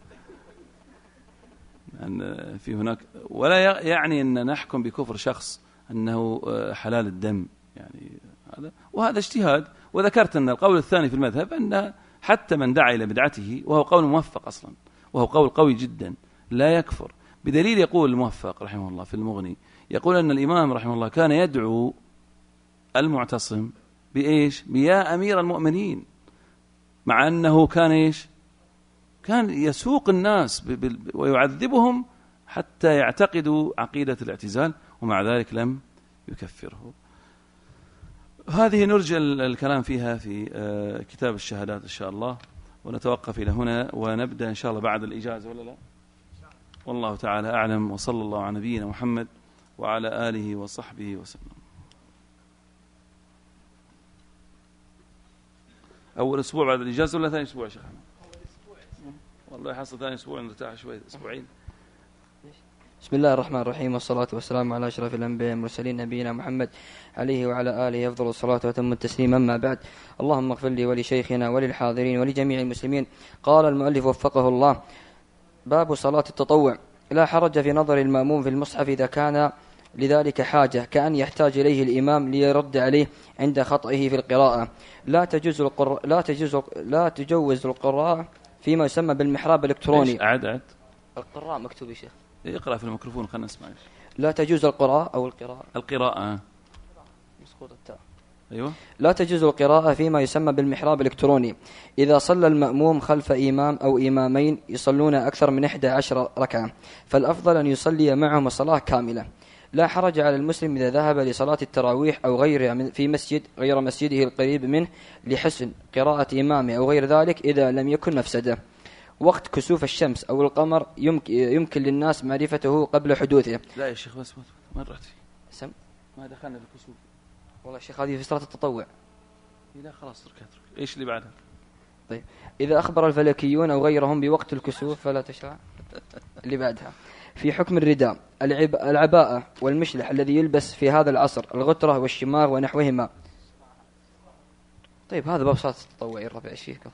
أن في هناك، ولا يعني أن نحكم بكفر شخص أنه حلال الدم يعني هذا، وهذا اجتهاد. وذكرت أن القول الثاني في المذهب أن حتى من دعا إلى بدعته وهو قول موفق أصلا، وهو قول قوي جدا، لا يكفر، بدليل يقول الموفق رحمه الله في المغني، يقول أن الإمام رحمه الله كان يدعو المعتصم بإيش؟ بيا أمير المؤمنين، مع أنه كان إيش؟ كان يسوق الناس ويعذبهم حتى يعتقدوا عقيدة الاعتزال، ومع ذلك لم يكفره. هذه نرجى الكلام فيها في كتاب الشهادات إن شاء الله، ونتوقف إلى هنا ونبدأ إن شاء الله بعد الإجازة، ولا لا؟ والله تعالى أعلم، وصلى الله على نبينا محمد وعلى آله وصحبه وسلم. أول أسبوع بعد الإجازة ولا ثاني أسبوع يا شيخ أحمد؟ والله حصل ثاني أسبوع نرتاح شوي، أسبوعين. بسم الله الرحمن الرحيم، والصلاة والسلام على أشرف الأنبياء والمرسلين نبينا محمد عليه وعلى آله أفضل الصلاة وتم التسليم. أما بعد، اللهم اغفر لي ولشيخنا وللحاضرين ولجميع المسلمين. قال المؤلف وفقه الله: باب صلاة التطوع. لا حرج في نظر المأموم في المصحف إذا كان لذلك حاجة، كأن يحتاج إليه الإمام ليرد عليه عند خطئه في القراءة. لا تجوز القراءة فيما يسمى بالمحراب الإلكتروني. أعد القراءة مكتوب يا شيخ، اقرأ في الميكروفون خلنا نسمع. لا تجوز القراءة أو القراءة مسقوط التاء. أيوة. لا تجوز القراءة فيما يسمى بالمحراب الإلكتروني إذا صلى المأموم خلف إمام أو إمامين يصلون أكثر من 11 ركعة، فالأفضل أن يصلي معهم الصلاة كاملة. لا حرج على المسلم إذا ذهب لصلاة التراويح أو غيرها في مسجد غير مسجده القريب منه لحسن قراءة إمامه أو غير ذلك إذا لم يكن مفسدة. وقت كسوف الشمس أو القمر يمكن للناس معرفته قبل حدوثه. لا يا شيخ بس ما رحت فيه، ما دخلنا في الكسوف. والله الشيخ هذه في صلاة التطوع. لا خلاص اترك. ايش اللي بعدها؟ طيب، إذا أخبر الفلكيون أو غيرهم بوقت الكسوف فلا تشرع. اللي بعدها في حكم الرداء، العباءة والمشلح الذي يلبس في هذا العصر، الغترة والشماغ ونحوهما. طيب هذا باب صلاة التطوع الرفع الشيكم.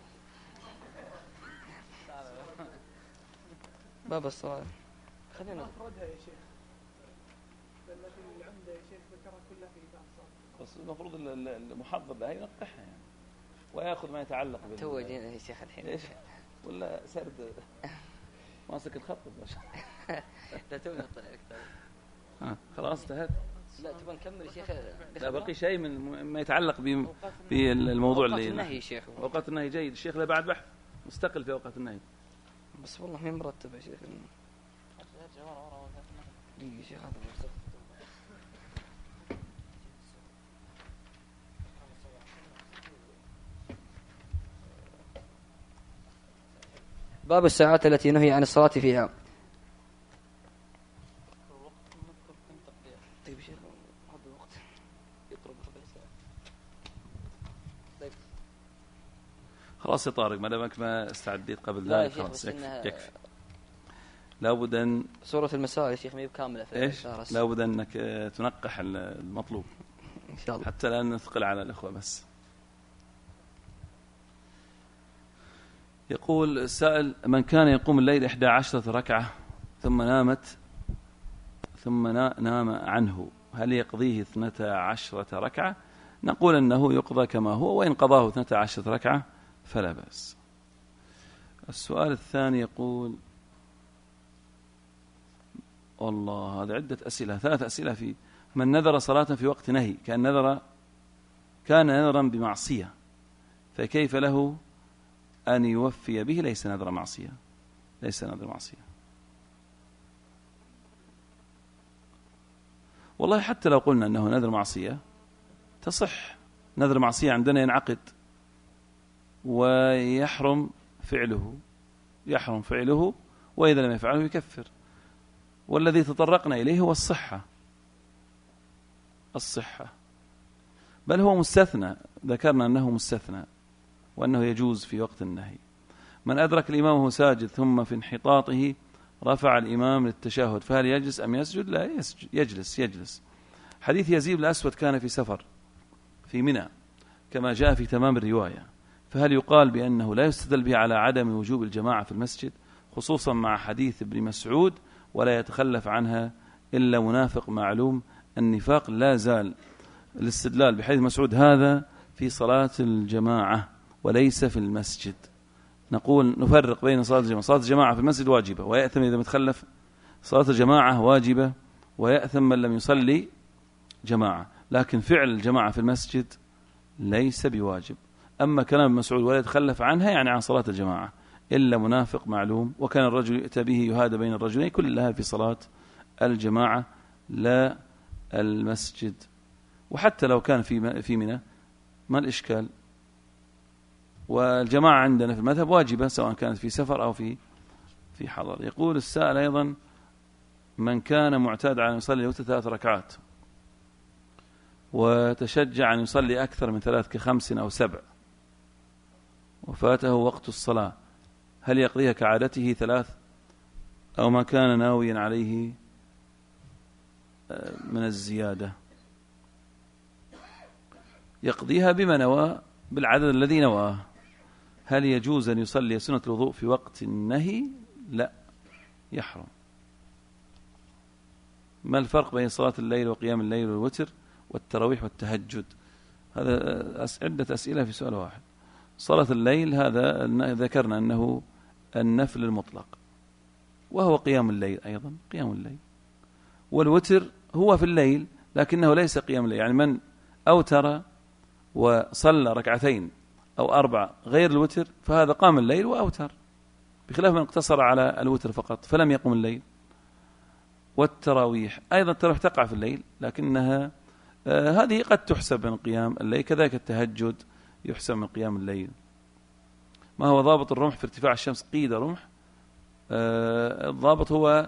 باب الصلاة خلينا نفردها يا شيخ، التي عنده يا شيخ ذكرها كلها في باب الصلاة. بس المفروض المحضر لها ينقحها يعني، ويأخذ ما يتعلق بال توجينا يا شيخ الحين ايش ولا سرد ماسك الخط بس. لا توي نطلع الكتاب. خلاص انتهت. لا تبغى نكمل يا شيخ؟ لا بقي شيء من ما يتعلق بالموضوع اللي أوقات النهي يا شيخ. أوقات النهي جيد. الشيخ له بعد بحث مستقل في أوقات النهي، بس والله ما مرتب يا شيخ. يا شيخ هذا باب الساعات التي نهي عن الصلاة فيها. طيب شيخ هذا الوقت يقرب ربع ساعة. طيب خلاص يا طارق، ما دامك ما استعديت قبل ذلك خلاص يكفي. لابد أن سورة المساء يا شيخ ما هي كاملة في إيش؟ لابد أنك تنقح المطلوب إن شاء الله، حتى لا نثقل على الإخوة. بس يقول السائل: من كان يقوم الليل 11 ركعة ثم نام عنه، هل يقضيه 12 ركعة؟ نقول أنه يقضى كما هو، وإن قضاه 12 ركعة فلا بأس. السؤال الثاني يقول: والله هذا عدة أسئلة، 3 أسئلة في من نذر صلاة في وقت نهي كان نذرا بمعصية، فكيف له أن يوفي به؟ ليس نذر معصية. والله حتى لو قلنا أنه نذر معصية تصح. نذر معصية عندنا ينعقد ويحرم فعله، وإذا لم يفعله يكفر. والذي تطرقنا إليه هو الصحة، بل هو مستثنى، ذكرنا أنه مستثنى وأنه يجوز في وقت النهي. من أدرك الإمام وهو ساجد ثم في انحطاطه رفع الإمام للتشهد، فهل يجلس أم يسجد؟ لا، يجلس. حديث يزيد الأسود كان في سفر في منى كما جاء في تمام الرواية، فهل يقال بأنه لا يستدل به على عدم وجوب الجماعة في المسجد، خصوصا مع حديث ابن مسعود ولا يتخلف عنها إلا منافق معلوم النفاق؟ لا زال الاستدلال بحديث مسعود هذا في صلاة الجماعة وليس في المسجد. نقول نفرق بين صلاة الجماعة في المسجد واجبة ويأثم إذا متخلف، صلاة الجماعة واجبة ويأثم من لم يصلي جماعة، لكن فعل الجماعة في المسجد ليس بواجب. أما كلام مسعود ولا يتخلف عنها يعني عن صلاة الجماعة إلا منافق معلوم، وكان الرجل يؤتى به يهادى بين الرجلين، كلها في صلاة الجماعة لا المسجد. وحتى لو كان في منى ما الإشكال؟ والجماعة عندنا في المذهب واجبة سواء كانت في سفر أو في حضر. يقول السائل أيضا: من كان معتاد على أن يصلي الوتر 3 ركعات وتشجع أن يصلي أكثر من 3 ك5 أو 7 وفاته وقت الصلاة، هل يقضيها كعادته 3 أو ما كان ناويا عليه من الزيادة؟ يقضيها بما نوى، بالعدد الذي نواه. هل يجوز أن يصلي سنة الوضوء في وقت النهي؟ لا، يحرم. ما الفرق بين صلاة الليل وقيام الليل والوتر والتراويح والتهجد؟ هذا عدة أسئلة في سؤال واحد. صلاة الليل هذا ذكرنا أنه النفل المطلق، وهو قيام الليل أيضا، قيام الليل. والوتر هو في الليل لكنه ليس قيام الليل، يعني من أوتر وصلى 2 أو 4 غير الوتر فهذا قام الليل وأوتر، بخلاف من اقتصر على الوتر فقط فلم يقم الليل. والتراويح أيضا، التراويح تقع في الليل لكنها هذه قد تحسب من قيام الليل، كذلك التهجد يحسب من قيام الليل. ما هو ضابط الرمح في ارتفاع الشمس؟ قيد رمح، الضابط هو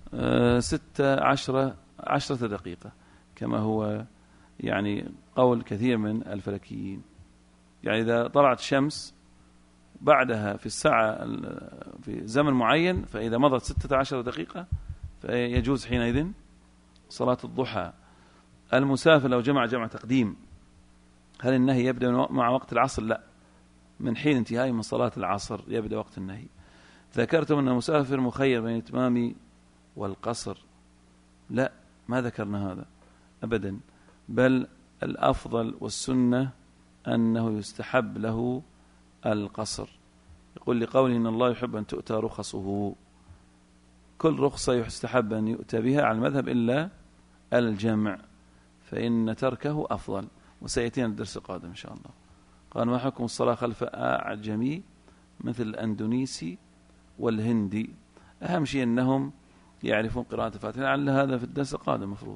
16 دقيقة كما هو يعني قول كثير من الفلكيين. يعني إذا طلعت الشمس بعدها في الساعة في زمن معين، فإذا مضت 16 دقيقة فيجوز حينئذ صلاة الضحى. المسافر لو جمع تقديم، هل النهي يبدأ مع وقت العصر؟ لا، من حين انتهاء من صلاة العصر يبدأ وقت النهي. ذكرتم أن المسافر مخير بين الإتمام والقصر؟ لا، ما ذكرنا هذا أبدا، بل الأفضل والسنة أنه يستحب له القصر. يقول لقوله إن الله يحب أن تؤتى رخصه، كل رخصة يستحب أن يؤتى بها على المذهب إلا الجمع، فإن تركه أفضل. وسيأتينا الدرس القادم إن شاء الله. قال: ما حكم الصلاة خلف أعجمي مثل الأندونيسي والهندي؟ أهم شيء أنهم يعرفون قراءة الفاتحة، لعل هذا في الدرس القادم مفروض.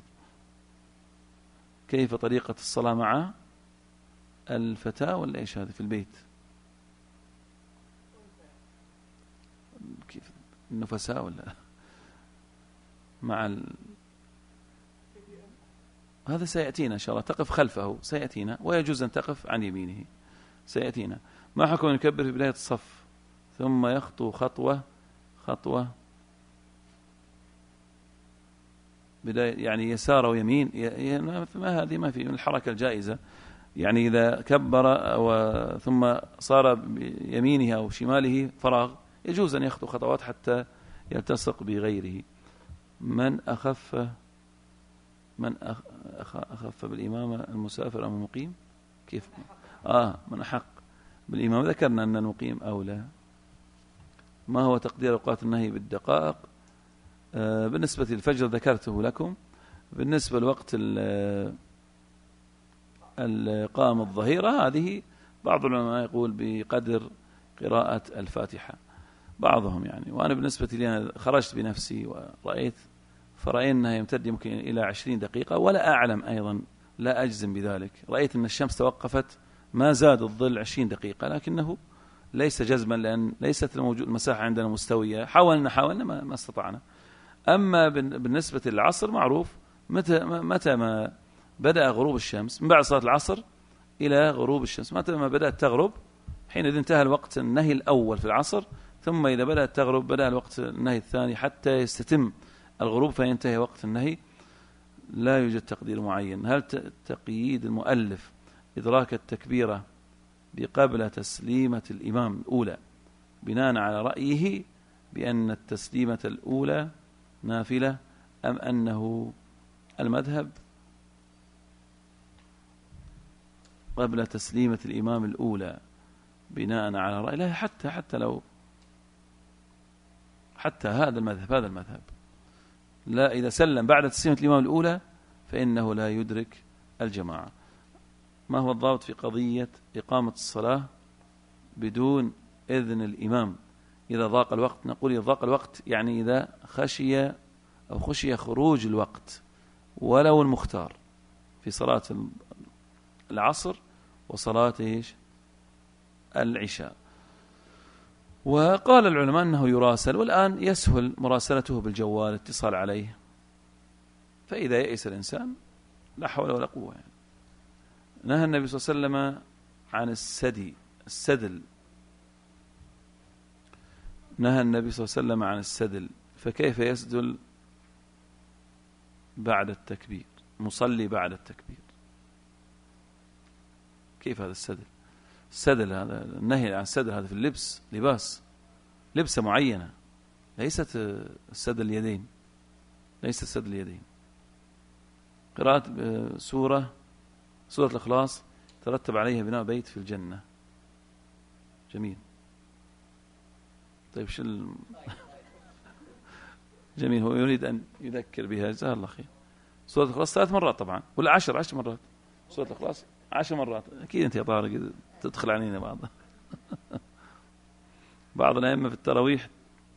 كيف طريقة الصلاة مع الفتاة ولا إيش هذا في البيت؟ كيف النفساء ولا مع هذا سيأتينا إن شاء الله. تقف خلفه سيأتينا، ويجوز أن تقف عن يمينه سيأتينا. ما حكم أن يكبر في بداية الصف ثم يخطو خطوة بداية يعني يسار ويمين؟ ما هذه ما في من الحركة الجائزة. يعني إذا كبر ثم صار بيمينه أو شماله فراغ يجوز أن يخطو خطوات حتى يلتصق بغيره. من أخف بالإمامة، المسافر أم المقيم؟ كيف؟ من أحق بالإمامة. ذكرنا أن المقيم أولى. ما هو تقدير أوقات النهي بالدقائق؟ بالنسبة للفجر ذكرته لكم. بالنسبة لوقت القام الظهيرة هذه بعض العلماء يقول بقدر قراءة الفاتحة، بعضهم يعني. وأنا بالنسبة لي أنا خرجت بنفسي فرأيت أنها يمتد يمكن إلى 20 دقيقة، ولا أعلم أيضا، لا أجزم بذلك. رأيت أن الشمس توقفت ما زاد الظل 20 دقيقة، لكنه ليس جزما، لأن ليست المساحة عندنا مستوية، حاولنا ما استطعنا. أما بالنسبة للعصر معروف متى ما بدأ غروب الشمس، من بعد صلاة العصر إلى غروب الشمس، متى ما بدأت تغرب حينئذ انتهى الوقت النهي الأول في العصر، ثم إذا بدأت تغرب بدأ الوقت النهي الثاني حتى يستتم الغروب فينتهي وقت النهي. لا يوجد تقدير معين. هل تقييد المؤلف إدراك التكبيرة بقبل تسليمة الإمام الأولى بناء على رأيه بأن التسليمة الأولى نافلة، أم أنه المذهب قبل تسليمة الإمام الأولى بناء على رأيه؟ لا، حتى هذا المذهب لا، إذا سلم بعد تسليمة الإمام الأولى فإنه لا يدرك الجماعة. ما هو الضابط في قضية إقامة الصلاة بدون إذن الإمام إذا ضاق الوقت؟ نقول إذا ضاق الوقت يعني إذا خشي خروج الوقت ولو المختار في صلاة العصر وصلاة العشاء. وقال العلماء أنه يراسل، والآن يسهل مراسلته بالجوال، اتصال عليه، فإذا يئس الإنسان لا حول ولا قوة يعني. نهى النبي صلى الله عليه وسلم عن السدل، نهى النبي صلى الله عليه وسلم عن السدل، فكيف يسدل بعد التكبير؟ مصلي بعد التكبير، كيف هذا السدل هذا النهي عن السدل هذا في اللبس، لبسة معينة، ليست السدل اليدين، ليست السدل اليدين. قراءة سورة الإخلاص ترتب عليها بناء بيت في الجنة. جميل. طيب جميل. هو يريد أن يذكر بها، جزاه الله خير. سورة الإخلاص 3 مرات طبعا، ولا 10 مرات. سورة الإخلاص 10 مرات. أكيد أنت يا طارق تدخل علينا بعض الأئمة في التراويح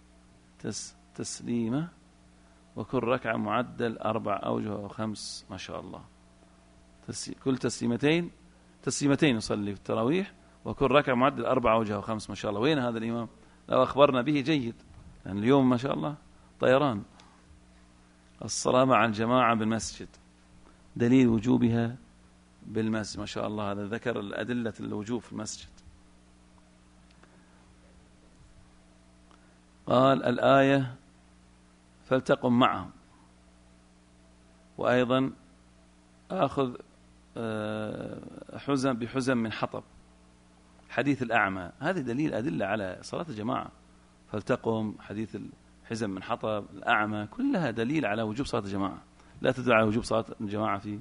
تسليمة وكل ركعة معدل 4 أوجه أو 5، ما شاء الله. كل تسليمتين يصلي في التراويح وكل ركعة معدل 4 أوجه أو 5، ما شاء الله. وين هذا الإمام؟ لو أخبرنا به جيد، لأن اليوم ما شاء الله طيران. الصلاة مع الجماعة بالمسجد دليل وجوبها بالمسجد، ما شاء الله. هذا ذكر الأدلة الوجوب في المسجد. قال الآية فلتقم معهم، وأيضا آخذ بحزم من حطب، حديث الأعمى، هذه أدلة على صلاة الجماعة. فلتقم، حديث الحزم من حطب، الأعمى، كلها دليل على وجوب صلاة الجماعة، لا تدل على وجوب صلاة الجماعة في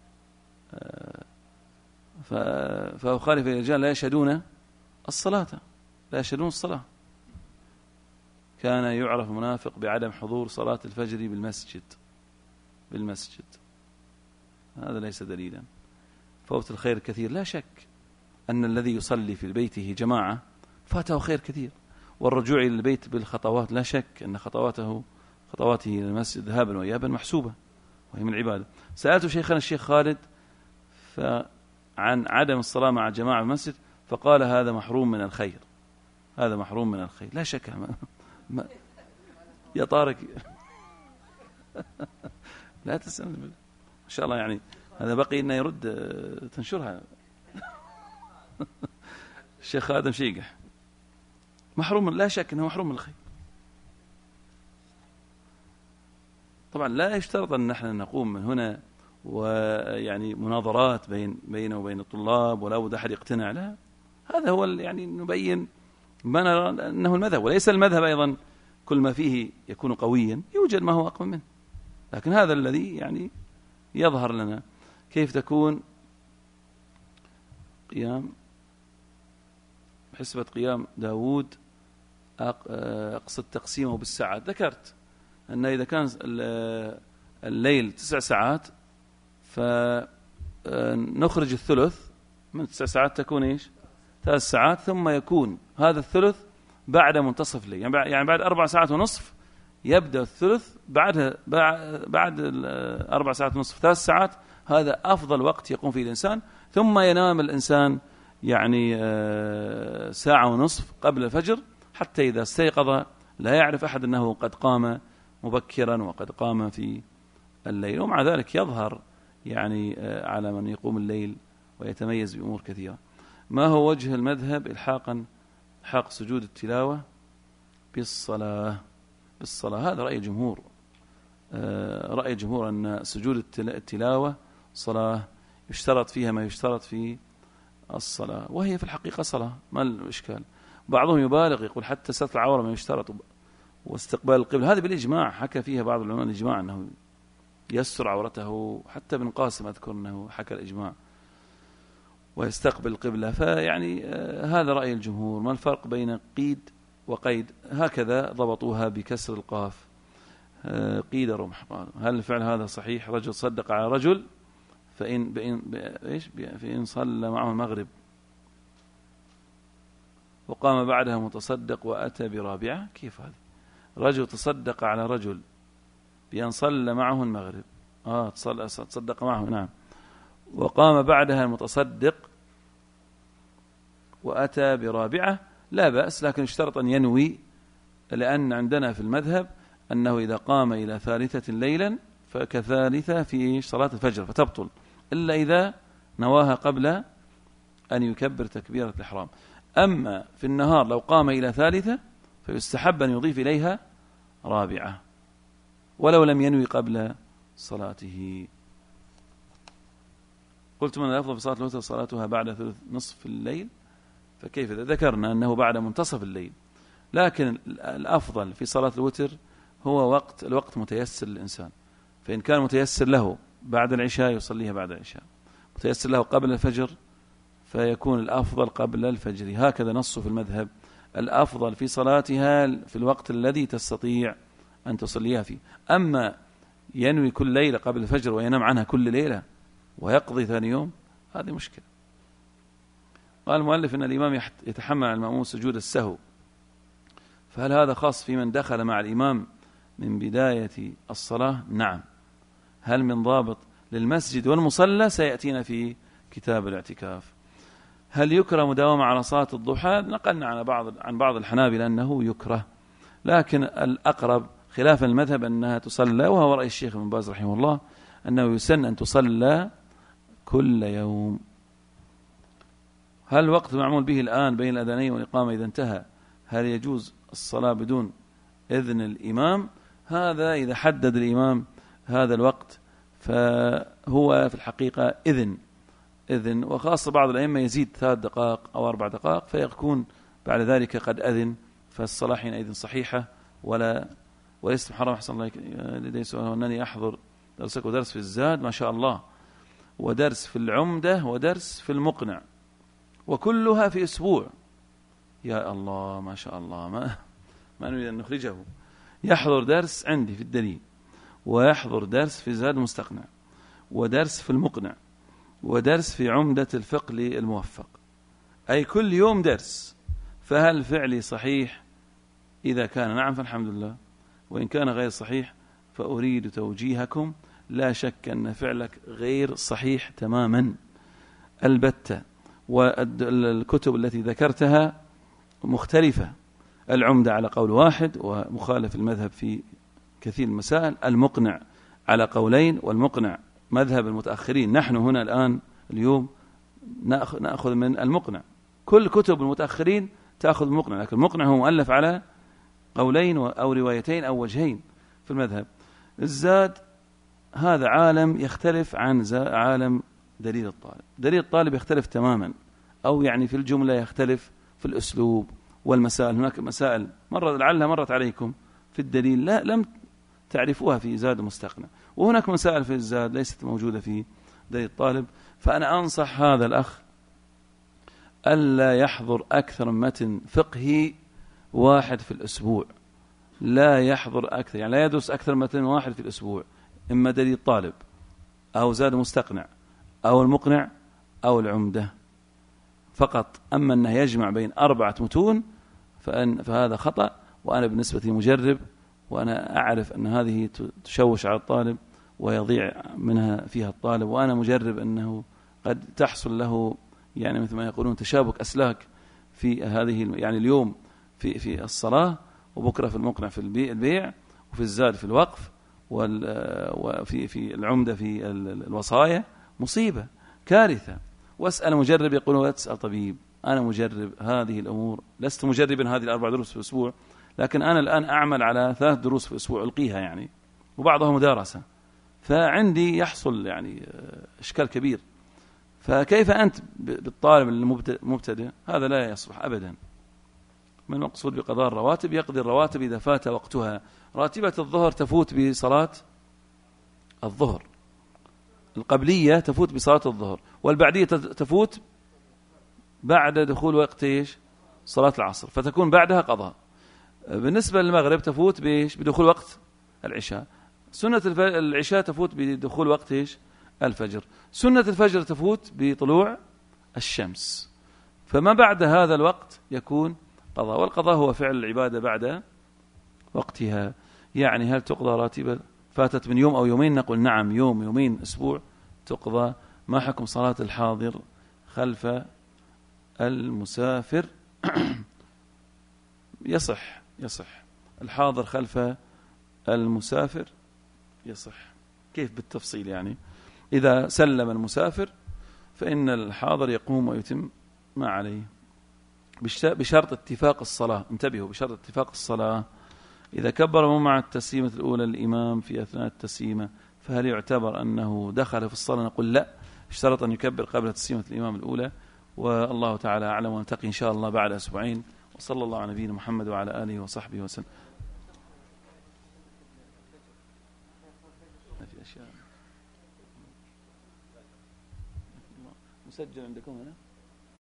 فأخالف الرجال لا يشهدون الصلاة. كان يعرف منافق بعدم حضور صلاة الفجر بالمسجد. هذا ليس دليلا. فوت الخير كثير، لا شك أن الذي يصلي في بيته جماعة فاته خير كثير، والرجوع إلى البيت بالخطوات لا شك أن خطواته إلى المسجد ذهابا وإيابا محسوبة، وهي من العبادة. سألت شيخنا الشيخ خالد عن عدم الصلاة مع الجماعة في المسجد، فقال هذا محروم من الخير، لا شك. يا طارق لا تسأل، ما شاء الله يعني هذا بقي إنه يرد تنشرها. الشيخ آدم شيقح محروم، لا شك أنه محروم من الخير. طبعا لا يشترط أن نحن نقوم من هنا ويعني مناظرات بينه وبين الطلاب ولا بد أحد يقتنع، لا، هذا هو يعني نبين ما نرى أنه المذهب، وليس المذهب أيضا كل ما فيه يكون قويا، يوجد ما هو أقوى منه، لكن هذا الذي يعني يظهر لنا. كيف تكون حسبة قيام داود؟ أقصد تقسيمه بالساعات. ذكرت أن إذا كان الليل 9 ساعات فنخرج الثلث من 9 ساعات تكون 3 ساعات، ثم يكون هذا الثلث بعد منتصف الليل، يعني بعد 4 ساعات ونصف يبدأ الثلث، بعد 4 ساعات ونصف 3 ساعات، هذا أفضل وقت يقوم فيه الإنسان، ثم ينام الإنسان يعني ساعة ونصف قبل الفجر، حتى إذا استيقظ لا يعرف أحد أنه قد قام مبكرا وقد قام في الليل. ومع ذلك يظهر يعني على من يقوم الليل ويتميز بأمور كثيرة. ما هو وجه المذهب إلحاق سجود التلاوة بالصلاة؟ هذا رأي الجمهور. رأي الجمهور أن سجود التلاوة صلاة يشترط فيها ما يشترط في الصلاة، وهي في الحقيقة صلاة، ما الإشكال. بعضهم يبالغ يقول حتى ستر العورة ما يشترط، واستقبال القبلة، هذه بالإجماع حكى فيها بعض العلماء الإجماع أنه يستر عورته، حتى ابن قاسم أذكر أنه حكى الإجماع، ويستقبل القبلة. فيعني هذا رأي الجمهور. ما الفرق بين قيد وقيد؟ هكذا ضبطوها بكسر القاف، قيد رمح. هل الفعل هذا صحيح؟ رجل صدق على رجل فإن صلى معه المغرب وقام بعدها متصدق وأتى برابعة، كيف هذا؟ رجل تصدق على رجل بأن صلى معه المغرب، تصدق معه، نعم، وقام بعدها المتصدق وأتى برابعة، لا بأس، لكن اشترط أن ينوي، لأن عندنا في المذهب أنه إذا قام إلى ثالثة ليلا فكثالثة في صلاة الفجر فتبطل، إلا إذا نواها قبل أن يكبر تكبيرة الإحرام. أما في النهار لو قام إلى ثالثة فيستحب أن يضيف إليها رابعة ولو لم ينوي قبل صلاته. قلت من الأفضل في صلاة الوتر صلاتها بعد ثلث نصف الليل، فكيف إذا ذكرنا أنه بعد منتصف الليل؟ لكن الأفضل في صلاة الوتر هو الوقت متيسر للإنسان، فإن كان متيسر له بعد العشاء يصليها بعد العشاء، متيسر له قبل الفجر فيكون الأفضل قبل الفجر. هكذا نص في المذهب، الأفضل في صلاتها في الوقت الذي تستطيع أن تصليها فيه. أما ينوي كل ليلة قبل الفجر وينام عنها كل ليلة ويقضي ثاني يوم، هذه مشكلة. قال المؤلف إن الإمام يتحمل على المأموم سجود السهو، فهل هذا خاص في من دخل مع الإمام من بداية الصلاة؟ نعم. هل من ضابط للمسجد والمصلى؟ سيأتينا في كتاب الاعتكاف. هل يكره مداومة على صلاة الضحى؟ نقلنا عن بعض الحنابلة أنه يكره، لكن الأقرب خلاف المذهب أنها تصلى، وهو رأي الشيخ ابن باز رحمه الله أنه يسن أن تصلى كل يوم. هل الوقت معمول به الآن بين الأذانين والإقامة إذا انتهى هل يجوز الصلاة بدون إذن الإمام؟ هذا إذا حدد الإمام هذا الوقت فهو في الحقيقة إذن، وخاصة بعض الأئمة يزيد 3 دقائق أو 4 دقائق فيكون بعد ذلك قد أذن، فالصلاة حينئذ صحيحة وليس محرم. أحسن الله لدي سؤال أنني أحضر درسك ودرس في الزاد ما شاء الله، ودرس في العمدة، ودرس في المقنع، وكلها في أسبوع. يا الله ما شاء الله، ما نريد أن نخرجه. يحضر درس عندي في الدليل، ويحضر درس في زاد مستقنع، ودرس في المقنع، ودرس في عمدة الفقه الموفق، أي كل يوم درس. فهل فعلي صحيح؟ إذا كان نعم فالحمد لله، وإن كان غير صحيح فأريد توجيهكم. لا شك أن فعلك غير صحيح تماما البتة، والكتب التي ذكرتها مختلفة. العمدة على قول واحد ومخالف المذهب في كثير المسائل، المقنع على قولين، والمقنع مذهب المتأخرين. نحن هنا الآن اليوم نأخذ من المقنع، كل كتب المتأخرين تأخذ المقنع، لكن المقنع هو مؤلف على قولين أو روايتين أو وجهين في المذهب. الزاد هذا عالم يختلف عن عالم دليل الطالب. دليل الطالب يختلف تماما، أو يعني في الجملة يختلف في الأسلوب والمسائل. هناك مسائل لعلها مرت عليكم في الدليل لم تعرفوها في زاد مستقنع، وهناك مسائل في الزاد ليست موجودة في دليل الطالب. فأنا أنصح هذا الأخ ألا يحضر أكثر من متن فقهي واحد في الأسبوع، لا يحضر أكثر، يعني لا يدرس أكثر من متن واحد في الأسبوع، إما دليل الطالب أو زاد مستقنع أو المقنع أو العمدة فقط. أما أنه يجمع بين 4 متون فهذا خطأ، وأنا بالنسبة لي مجرب، وأنا أعرف أن هذه تشوش على الطالب ويضيع فيها الطالب، وأنا مجرب أنه قد تحصل له يعني مثل ما يقولون تشابك أسلاك في هذه، يعني اليوم في الصلاة، وبكرة في المقنع في البيع، وفي الزاد في الوقف، وفي العمدة في الوصايا، مصيبة كارثة. واسأل مجرب يقولون لا تسأل طبيب. أنا مجرب هذه الأمور، لست مجربا هذه ال4 دروس في الأسبوع، لكن أنا الآن أعمل على 3 دروس في الأسبوع ألقيها يعني، وبعضها مدارسة، فعندي يحصل يعني إشكال كبير. فكيف أنت بالطالب المبتدئ؟ هذا لا يصلح أبدا. من المقصود بقضاء الرواتب، يقضي الرواتب إذا فات وقتها. راتبة الظهر تفوت بصلاة الظهر، القبلية تفوت بصلاة الظهر، والبعدية تفوت بعد دخول وقت إيش؟ صلاة العصر، فتكون بعدها قضاء. بالنسبة للمغرب تفوت بإيش؟ بدخول وقت العشاء. سنة العشاء تفوت بدخول وقت إيش؟ الفجر. سنة الفجر تفوت بطلوع الشمس، فما بعد هذا الوقت يكون قضاء. والقضاء هو فعل العبادة بعد وقتها. يعني هل تقضى راتبة فاتت من يوم أو يومين؟ نقول نعم، يوم، يومين، أسبوع تقضى. ما حكم صلاة الحاضر خلف المسافر؟ يصح الحاضر خلف المسافر يصح. كيف بالتفصيل؟ يعني إذا سلم المسافر فإن الحاضر يقوم ويتم ما عليه بشرط اتفاق الصلاة. انتبهوا، بشرط اتفاق الصلاة. إذا كبر مع التسليمة الأولى الإمام في أثناء التسليمة، فهل يعتبر أنه دخل في الصلاة؟ نقول لا، اشترط أن يكبر قبل تسليمة الإمام الأولى. والله تعالى أعلم، ونلتقي إن شاء الله بعد أسبوعين. وصلى الله على نبينا محمد وعلى آله وصحبه وسلم. في أشياء مسجل عندكم هنا؟